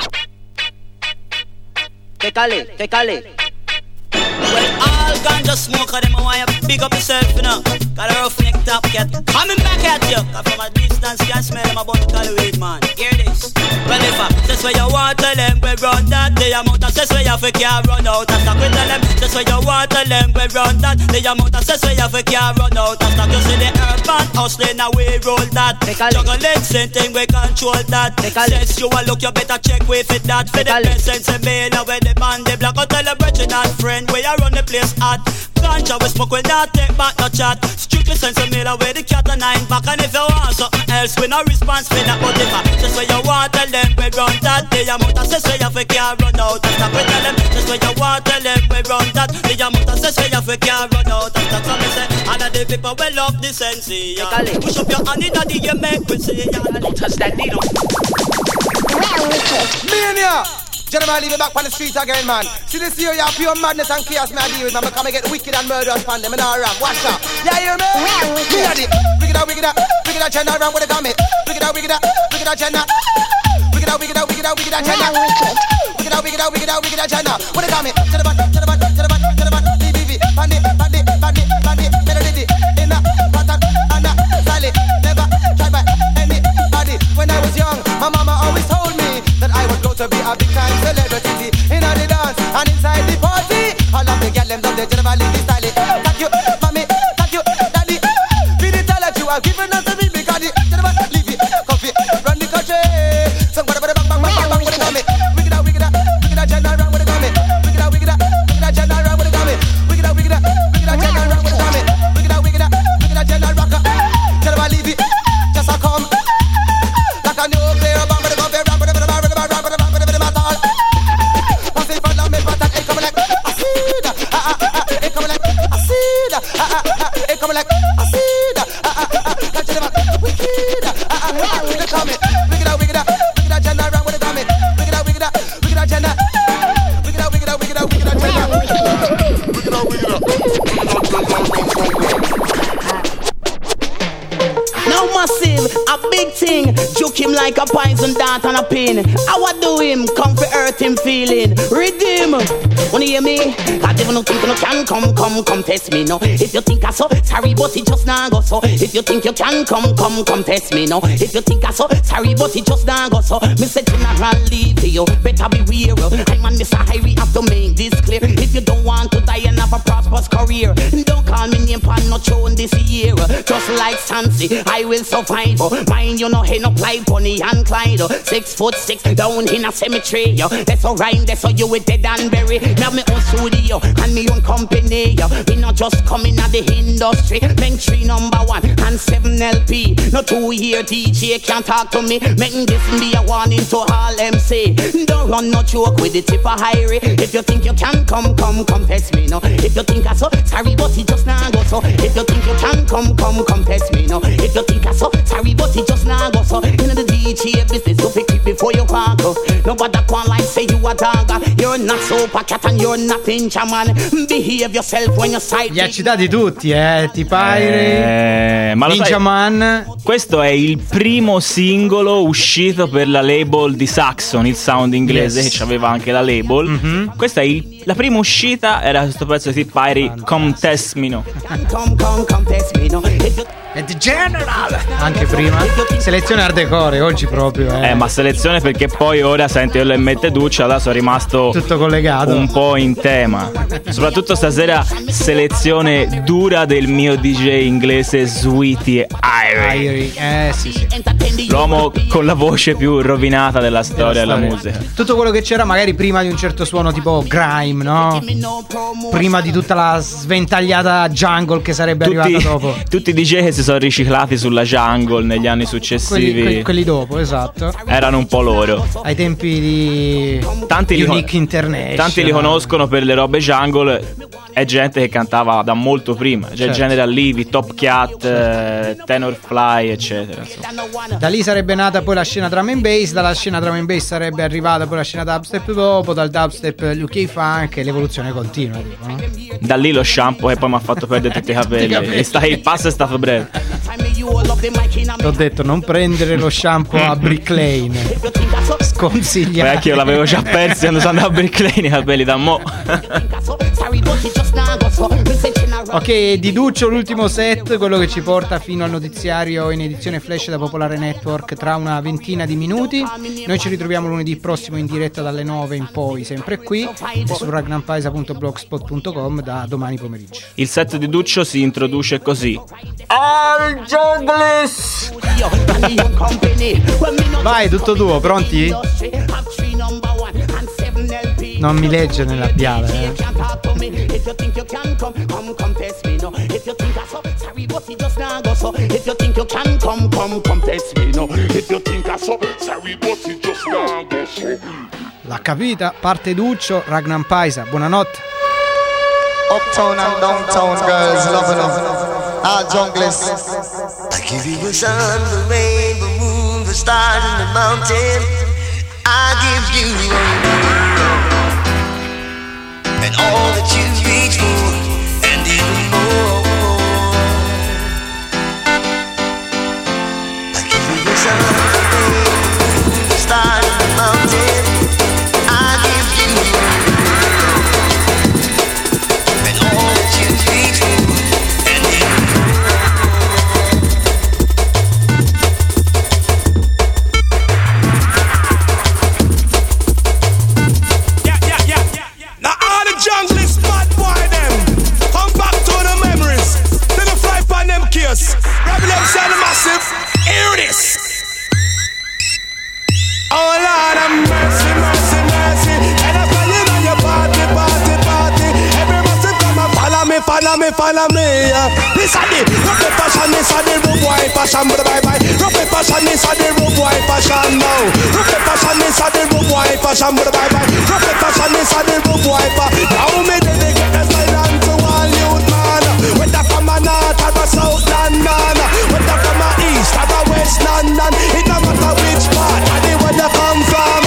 Que cale. Well, all ganja smoker, them I want you big up yourself, you know. Got a roughneck top cat coming back at you. Cause from a distance, can't smell them about cali weed, man. Hear this. Well, if I just where you want, tell them we run that. The amount of cess where you for can't run out. And stop with them. Just where you want, tell them we run that. The amount of cess where you for can't run out. And stop you see the urban hustling, now we roll that. Juggling, same thing, we control that. Says you a look, you better check with it that. For the best sense of mail, where the band, the black, out tell a brethren and friend, where you run the place hot. Ganja we smoke, we not take back no chat. Strictly sense of mail, where the cat and 9 back. And if you want something else, we no response for that. But if I just where you want, tell them we run that. The amount of cess where you for can't run out. And stop we tell them, just where you want, tell them we run that. The amount of cess where you for can't run out. And stop me say, all of the people we love the sense, yeah. Push up your hand in the you make we see, yeah. Touch that needle. Mania! Gentlemen, leave it back on the street again, man. See this here, you have pure madness and chaos, man. I deal with, man. Because I get wicked and murderous from them and all rap. Watch out. Yeah, you hear me? Me at it. Wicked out, China, around with the comment. Wicked out, China. Wicked out, China. Wicked out, China. Wicked out, China. With the comment. To the back. BBV. Bandit. Melody. In a pattern. And a style. Never tried by anybody. When I was young, my mama always told me that I would go to be a big time celebrity in the dance and inside the party. All of the girls them love the generally style. Thank you, mommy. Thank you, daddy. Be the talent you are giving us to me because the gentleman leave it, coffee, run the country. Some bang with the comment. Wicked out, China, run with the comment. Wicked out, China, run with the comment. Wicked out, China, run with the comment. Wicked out, China, rocker. Gentleman leave it, just a come. Like a new player, bang with the coffee, run with the Massive, a big thing. Juke him like a poison dart on a pin. How I do him? Come for hurt him feeling. Redeem. Wanna hear me? I never no think you can come test me no. If you think I so sorry, but it just not go so. If you think you can come test me no. If you think I so sorry, but it just not go so. Me say general leave you, better beware. I'm on Mr. High, we have to make this clear. If you don't want to die and have a prosperous career, don't call me name pan not shown this year. Just like Sansi, I will survive. Mind you know head up like Bonnie and Clyde. 6'6" down in a cemetery. That's a rhyme, that's how you with dead and bury. Me have me own studio and me own company. Me not just coming at the industry. Make 3 number 1 and 7 LP. No 2-year DJ can't talk to me. Make this be a warning to all MC. Don't run no joke with the tip of high. If you think you can come test me, no. If you think I so, sorry but it just now go so. If you think you can come test me, no. If you think I so, sorry but it just now go so. You know the DJ business, you pick it before you walk up. Nobody can like say you a dog. You're not super cat and you're not ninja man. Behave yourself when you're side. Li ha citati tutti, T-Pyre, Ninja Man. Questo è il primo singolo uscito per la label di Saxon, il sound inglese, che aveva anche la label. Questa è la prima uscita, era questo pezzo di T-Pyre, Come Test Me No. E The General anche prima. Selezione hardcore oggi proprio. Ma selezione perché poi ora senti io le mette Duccia, allora sono rimasto tutto collegato, un po' in tema. Soprattutto stasera selezione dura del mio DJ inglese Sweetie Irie. Sì. L'uomo con la voce più rovinata della storia della musica. Tutto quello che c'era magari prima di un certo suono tipo grime, no? Prima di tutta la sventagliata jungle che sarebbe arrivata dopo. Tutti i DJ che si sono riciclati sulla jungle negli anni successivi. Quelli dopo, esatto. Erano un po' loro. Ai tempi di Unique International. Tanti li conoscono per le robe jungle. È gente che cantava da molto prima. C'è General Levy, Top Cat, Tenor Fly, eccetera. Da lì sarebbe nata poi la scena drum and bass. Dalla scena drum and bass sarebbe arrivata poi la scena dubstep dopo. Dal dubstep UK Funk e l'evoluzione continua, tipo, no? Da lì lo shampoo che poi mi ha fatto perdere tutti i capelli. Il passo è stato breve. T'ho detto non prendere lo shampoo a Brick Lane. Sconsigliato. Perché io l'avevo già perso quando sono andato a Brick Lane i capelli da mo'. Ok, di Duccio l'ultimo set, quello che ci porta fino al notiziario in edizione flash da Popolare Network tra una ventina di minuti. Noi ci ritroviamo lunedì prossimo in diretta dalle 9 in poi, sempre qui e su ragnampaisa.blogspot.com da domani pomeriggio. Il set di Duccio si introduce così: Al Jungles. Vai, tutto tuo, pronti? Non mi legge nel labiale, If you think you can come test me, no. If you think I so, sorry, but it just now go so. If you think you can come test me, no. If you think I so, sorry, but it just now go so. L'ha capita, parte Duccio, Ragnar Paisa, buonanotte. Uptown and downtown girls loving them. All Jungles. I give you the sun, the rain, the moon, the stars and the mountain. I give you and all that you reach for, and even more. I give you the sun, the rain, the stars, and the mountain. I give you and all that you reach for, and even Junglist, bad boy them. Come back to the memories. To the fly pan them kiss. Babylon sound massive. Hear this. Oh Lord have mercy, mercy, mercy. And I feel you on your party, party, party. Everybody come and follow me, follow me, follow me. This is the rough fashion, this is the rough boy fashion, bye bye. Rough fashion, this is the rough boy fashion now. Rough fashion, this is the rough boy fashion, bye bye. Rough fashion, this is the rough boy fashion. Now me dedicate this land to all youth man. Whether from a north or a south London, whether from a east or a west London, it no matter which part of the world you come from.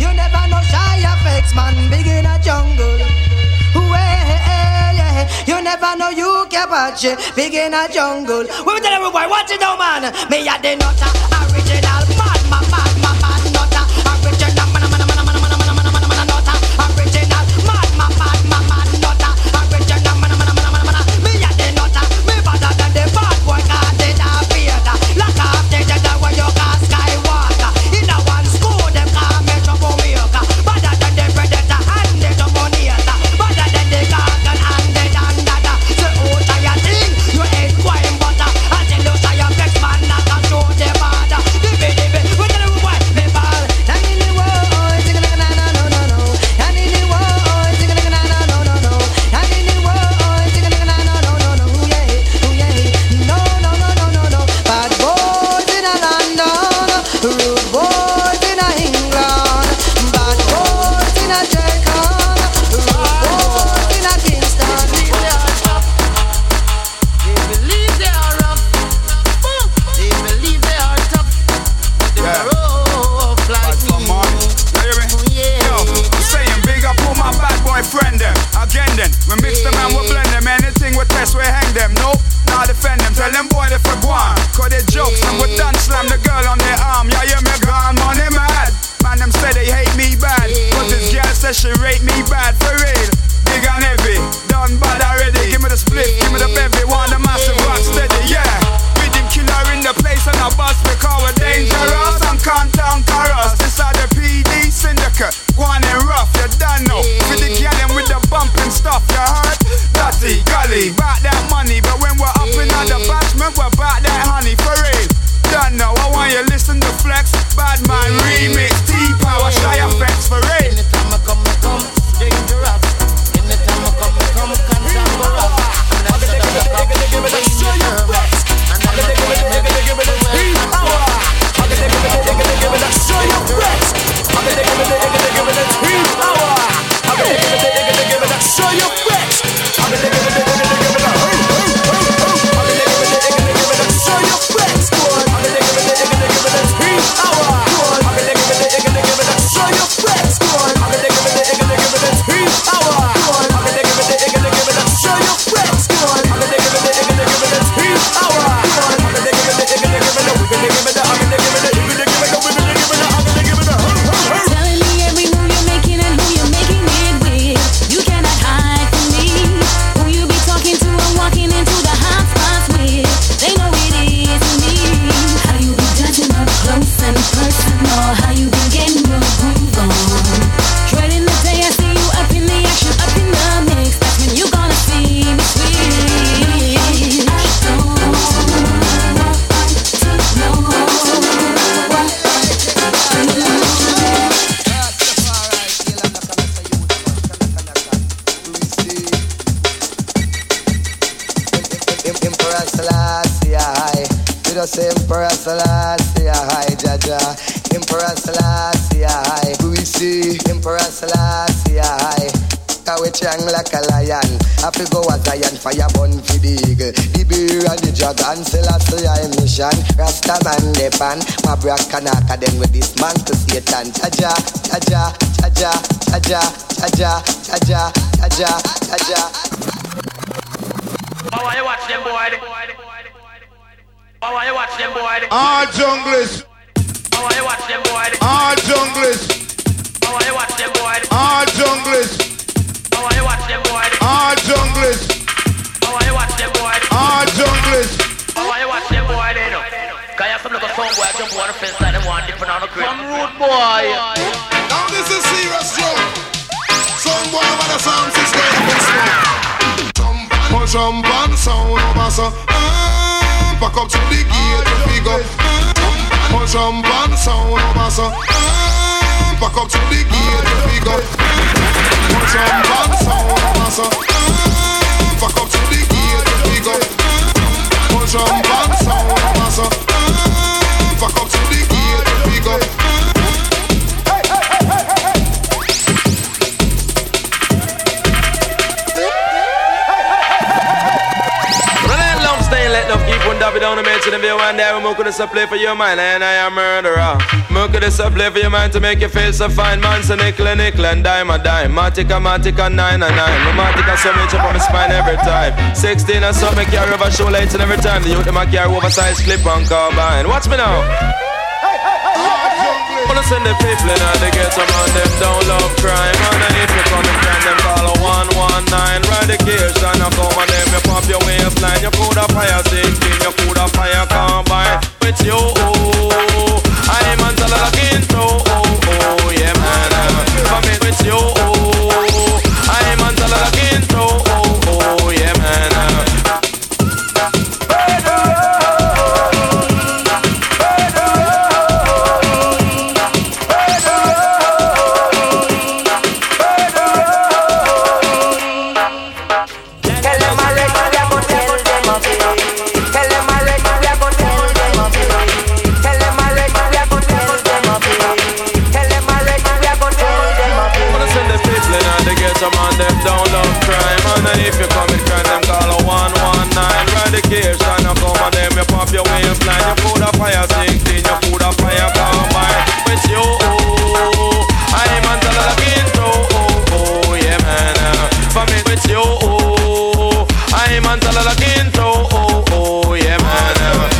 Man big in a jungle. Well, you never never know you Apache, big in a jungle. We tell every boy, watch it now, man. Me a the nutter, original man, man, nutter, original man, nutter, original man, nutter, original man. Me a the nutter, me better than the bad boy, 'cause they da fear. Lock off the judge where you got Skywalker. In a one school, them call me troublemaker. Better than the predator and the dominator. Better than the garden and the dandada. So who tire thing? You ain't quite butter. I tell you tire vex man, not a show the border. Dibby, we tell you what, me ball. And in the world, sing like na na no no no. And in the world, sing like na na no no no. And in the world, sing like na no no no no. No no no no no no. Bad boys in a London, rude boys in a England, bad boys in a Jamaica, rude boys in a Kingston. They believe they are rough. They believe they are tough. They are rough like me. Yo, I'm saying big up all my bad boy friend them. Again then, we mix them and we blend them. Anything we test, we hang them. Nope, nah defend them. Tell them boy they for guan. Cause they jokes and we done slam the girl on their arm. Yeah, you me gone, money mad. Man, them say they hate me bad. Cause this girl says she rate me bad for real. Big and heavy, done bad already. Give me the split, give me the bevy. Want the massive rock steady, yeah. With him killer in the place and a bus because we're dangerous and can't conquer us. This are the PD syndicate, one and rough, you done know. With the gallon with the bump and stuff, you heard? Dirty, gully, back that money. But when we're up in the bashment, we're back that honey for real. Done know, I want you listen to Flex, Bad Man remix, T-Power, Shy Effects for real. Anytime I come, dangerous. Anytime I come, can't just Emperor Selassie, hi Jaja. Emperor Selassie, hi. We see Emperor Selassie, hi. We chang like a lion. I fi go a Zion, fire burn for the eagle. The bear and the dragon, Selassie I mission. Rasta man the pan, my brakanaka them with this man to Satan. Jaja, Jaja, Jaja, Jaja, Jaja, Jaja, Jaja, Jaja. How you watch them boy? How you watch them boy? All junglers. How you watch them boy? All junglers. How you watch them boy? All junglers. How you watch them boy? All junglers. How you watch them boy? All junglers. How you watch them boy? They know. Cause you some little song boy jump on the fence like them one different on the grip. Some rude boy. Now this is serious joke. Some boy with a sound system. Jump and sound over so. Back up to the gate to figure. Jump and sound over so. Back up to the gate to figure. Jump and sound over so. Back up to the gate to figure. Jump and sound over so. Back up to the gate to figure. Let them keep on dab it down and mention if you want that. We're gonna play for your mind, and I am murderer. We're gonna play for your mind to make you feel so fine. Man, so nickel and dime a dime. Matica, 9 and 9. Matica, so much up on my spine every time. 16 and so me carry over shoelaces every time. The youth them a carry oversized clip on carbine. Watch me now. Wanna send the people in the ghetto, man, them don't love crime. And if you come and find them, call a 119. Radication, I come and them, you pop your waistline. You put a fire 16, you put a fire combine. With you, I'm until I look into, yeah, man. For me, with you, I'm until I look into, yeah, man. Some of them don't love crime. And if you commit crime, them call a 119. Radication, you come and them, you pop your waistline. You put a fire 16, you put a fire combine. With you, I'm until I look into, yeah, man. For me, with you, I'm until I look into, yeah, man.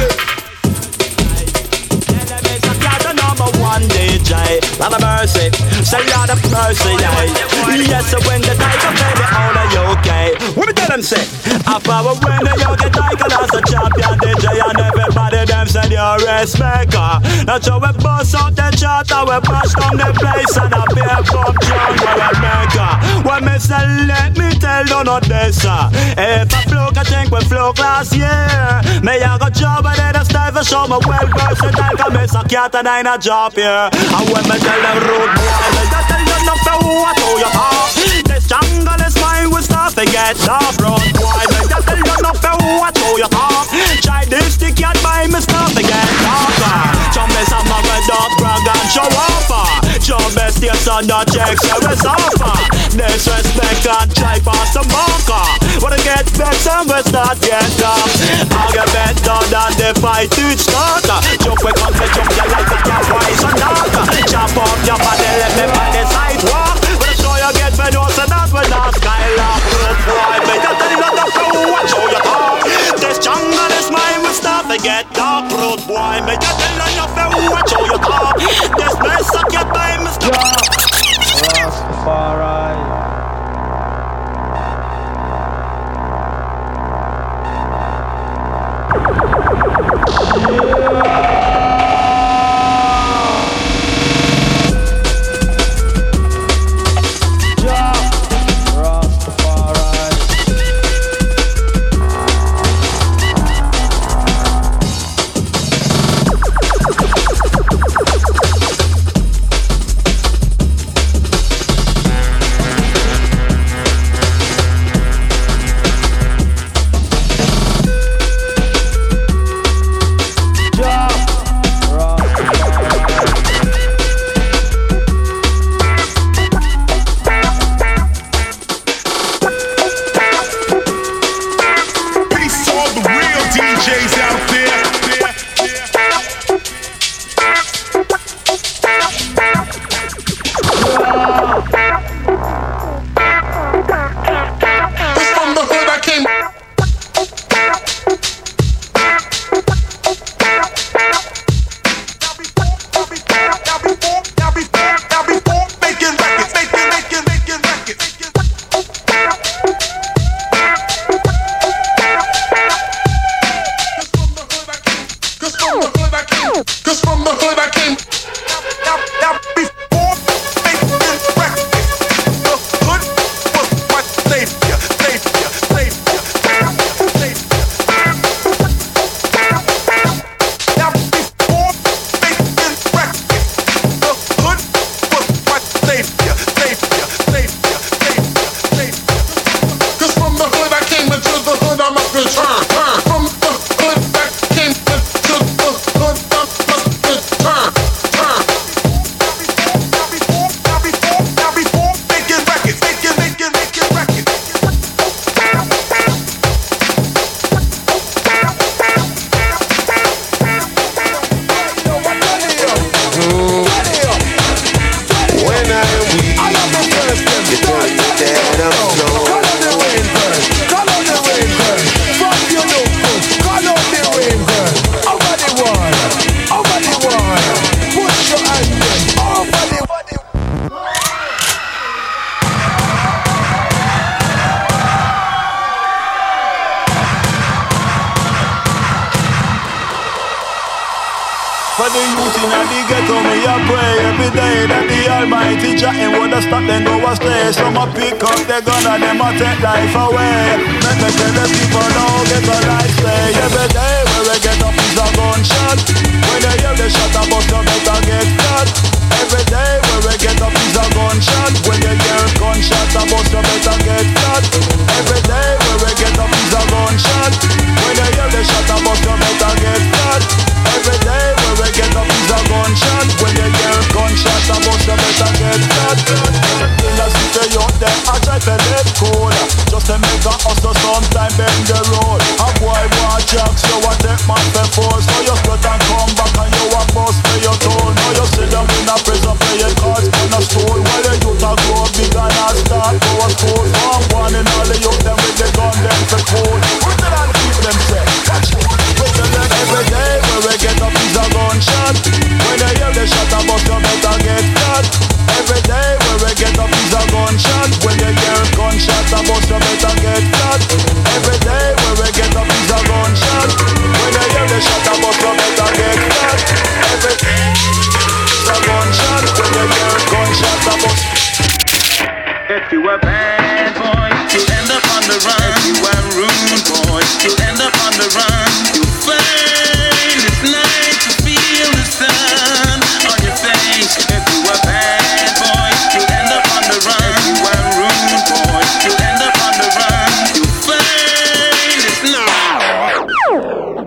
Number one DJ, Lord of mercy, say Lord of mercy, yes, so when the tiger play me out of UK, what me tell them say? I power when the young get tiger as a champion DJ, and everybody them say you're a respecter. That's how we bust out the chart, and we bust down the place, and I be a pump John for a maker. When me say let me tell you not this, if I flow, I think we flow last year. Me I got job and then I style for show me well versatile, cause me so cat and I ain't a job here. And when me tell them road boy, me just tell you not for who I told you talk. This jungle is mine, we start to get off road boy. Me just tell you not for who I told you talk. Try this stick yet by me start to get off. Jump this up my red dog brag and show off. Jump best your son not check so it's off. Disrespect and try pass the marker. Wanna get better we start get up. I'll get better than the fight to start. Jump we come to jump your life and your voice and knock. Chop up your body, let me by the sidewalk. When I show you get me know so that we're not skylark. Boy, me just tell you not to watch how you talk. This jungle is mine, we start to get dark. Road boy, me just tell you not to watch how you talk. This mess suck your time, Mr. Rastafari. For the youth in the ghetto, me a pray every day that the Almighty Jah would have stopped them go astray. Some a pick up the gun and them a take life away. Make me tell the people now get a life stay. Every day where we get up is a gunshot. When they hear the shot, I must have better get shot. Every day where we get up is a gunshot. When they hear gunshot, I must have better get shot. Every day where we get up is a gunshot. When they hear the shot, I must have better get shot. Every day where we get up is a gunshot. When they hear gunshot, I must have better get shot. In the city out there, I try to live cool, just to make a hustle sometime bend the road. A boy want jacks, you want take man for force. So you split and come back and you want bust for your toll. Now you sit down in a prison playing cards on a stool. While the youth are grow big and I start go a school. So I'm one in all the youth them with the gun them for cool. What did I keep them say? Watch it. Every day where we get up is a gunshot. When they hear the shot, I must have better get shot. Every day where we get up is a gunshot. When they hear gunshot, I must have better get shot. Every day where we get up is a gunshot. When they hear the shot, I must have better get shot. Every day is a gunshot. When they hear gunshot, I must. If you a bad boy, you'll end up on the run. If you a rude boy, you'll end up on the run. You'll find it's nice to feel the sun on your face. If you a bad boy, you'll end up on the run. If you a rude boy, you'll end up on the run. You'll find it's nice.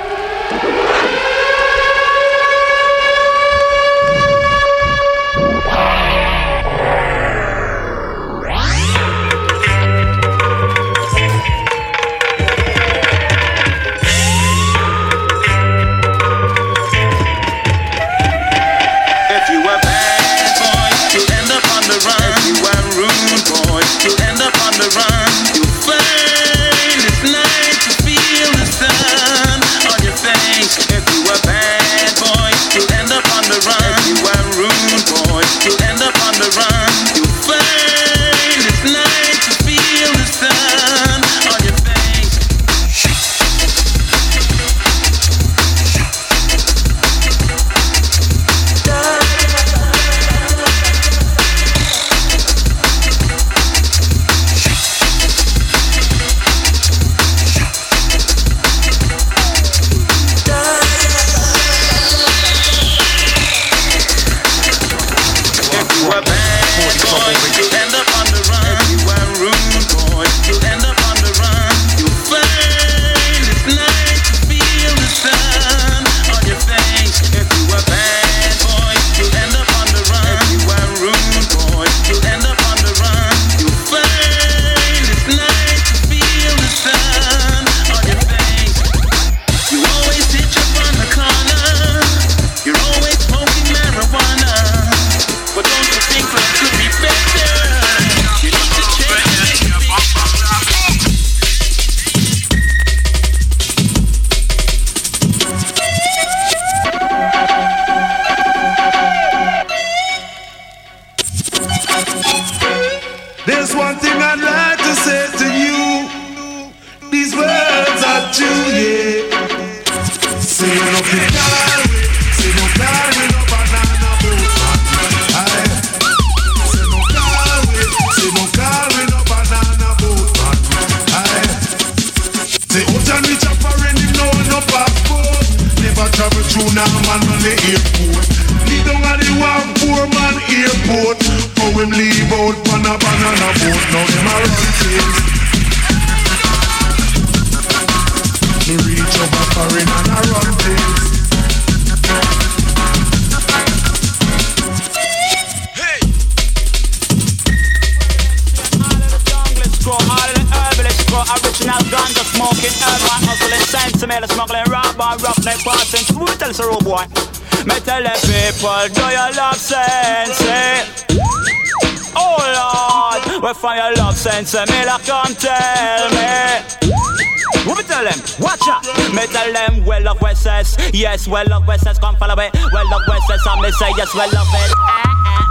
Sense me la come tell me. What me tell them? Watch out. Me tell them well of Wesses. Yes, well of Wesses. Come follow me. Well of Wesses. And me say yes, well of it.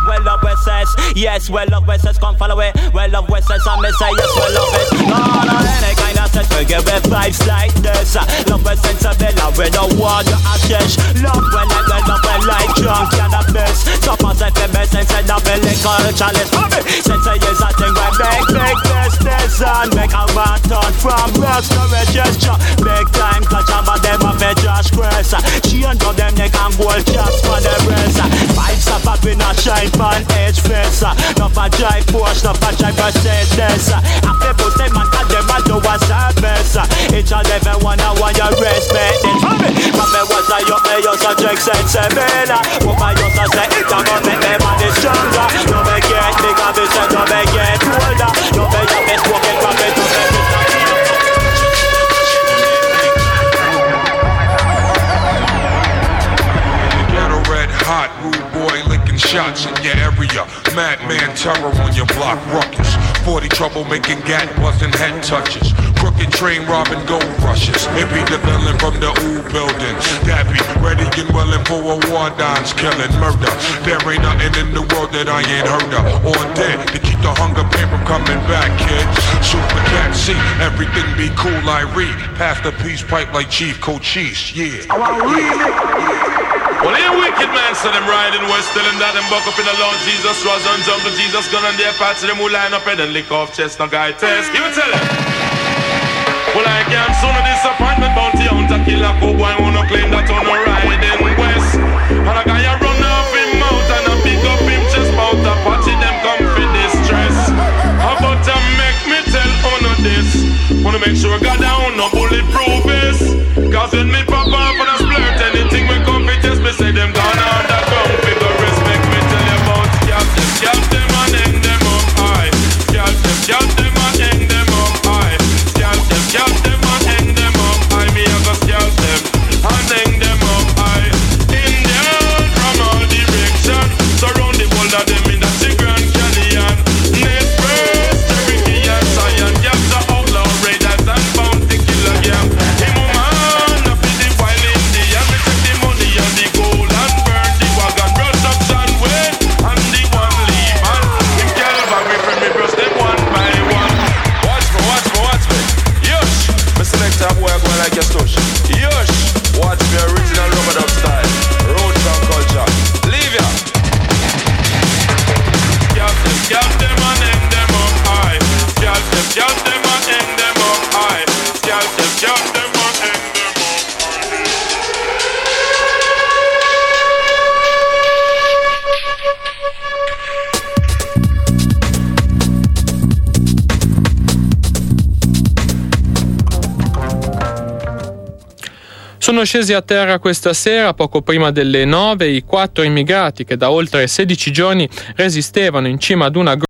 well love West says. Yes, well love West says, come follow it. Well love West says, and me say yes, well love it. No, any kind of sense, we give it vibes like this. Love West sensible, we don't want you ashes. Love when I get up when like drunk cannabis. So pass it to me, sense in the biblical chalice. Since I use that thing, we make business and make a man turn from works to riches. Big time catch up, but them a fit Josh Chris. She and them neck and gold chaps for the rest. Vibes up up in a shine pan edge face. No for drive Porsche, no for drive Mercedes. And people say man that them a do a service. Each and every one I want you respect it. Mama was a young me used to drink sensible. Woman used to say it a go make me money stronger. No me get bigger, me say no me get older. No me your best walking from it to me. Hot, rude boy, licking shots in your area. Madman terror on your block, ruckus. 40 troublemaking gat, busting head touches. Crooked train robbing gold rushes. It be the villain from the old building. That be ready and willing for a war dance, killing murder. There ain't nothing in the world that I ain't heard of. On dead to keep the hunger pain from coming back, kid. Super cat C, everything be cool, I read. Pass the peace pipe like Chief Cochise, yeah. I want read it. Well, here wicked man, so them riding west, telling that them buck up in the Lord Jesus, was on jump to Jesus, gun on their parts, them who line up and then lick off chest, no guy test. You tell him. Well, I can't soon a disappointment, bounty hunter, killer, cowboy, wanna claim that on the riding west. And a guy a run off him mouth and a pick up him chest, bout a party, them come for distress. How about to make me tell on this? Wanna make sure God down, no bulletproof is. Cause when me pop off and I splurt, anything we come for test, me say them gone underground. Figure respect me tell you about scalp them and hang them up high. Scalp them and hang them up high. Scalp them and hang them up high. Me a go scalp them and hang them up high. Indian from all direction, surround the world of them in that Grand Canyon. Net first, Cherokee and Zion, gas the outlaw raiders and bounty killer gang. Him a man up in the wild Indian, me take the money and the gold and burn the wagon. Brush up John Wayne and the one leave man. Him Calvary from me brush them one by one. Watch me. Yush, me select a boy going like a stush. Yush, watch me original rubber dub style. Road from culture. Leave ya. Scalp them and hang them up high. Scalp them and hang them up high. Scalp them and hang them up high. Sono scesi a terra questa sera, poco prima delle 9, i 4 immigrati che da oltre 16 giorni resistevano in cima ad una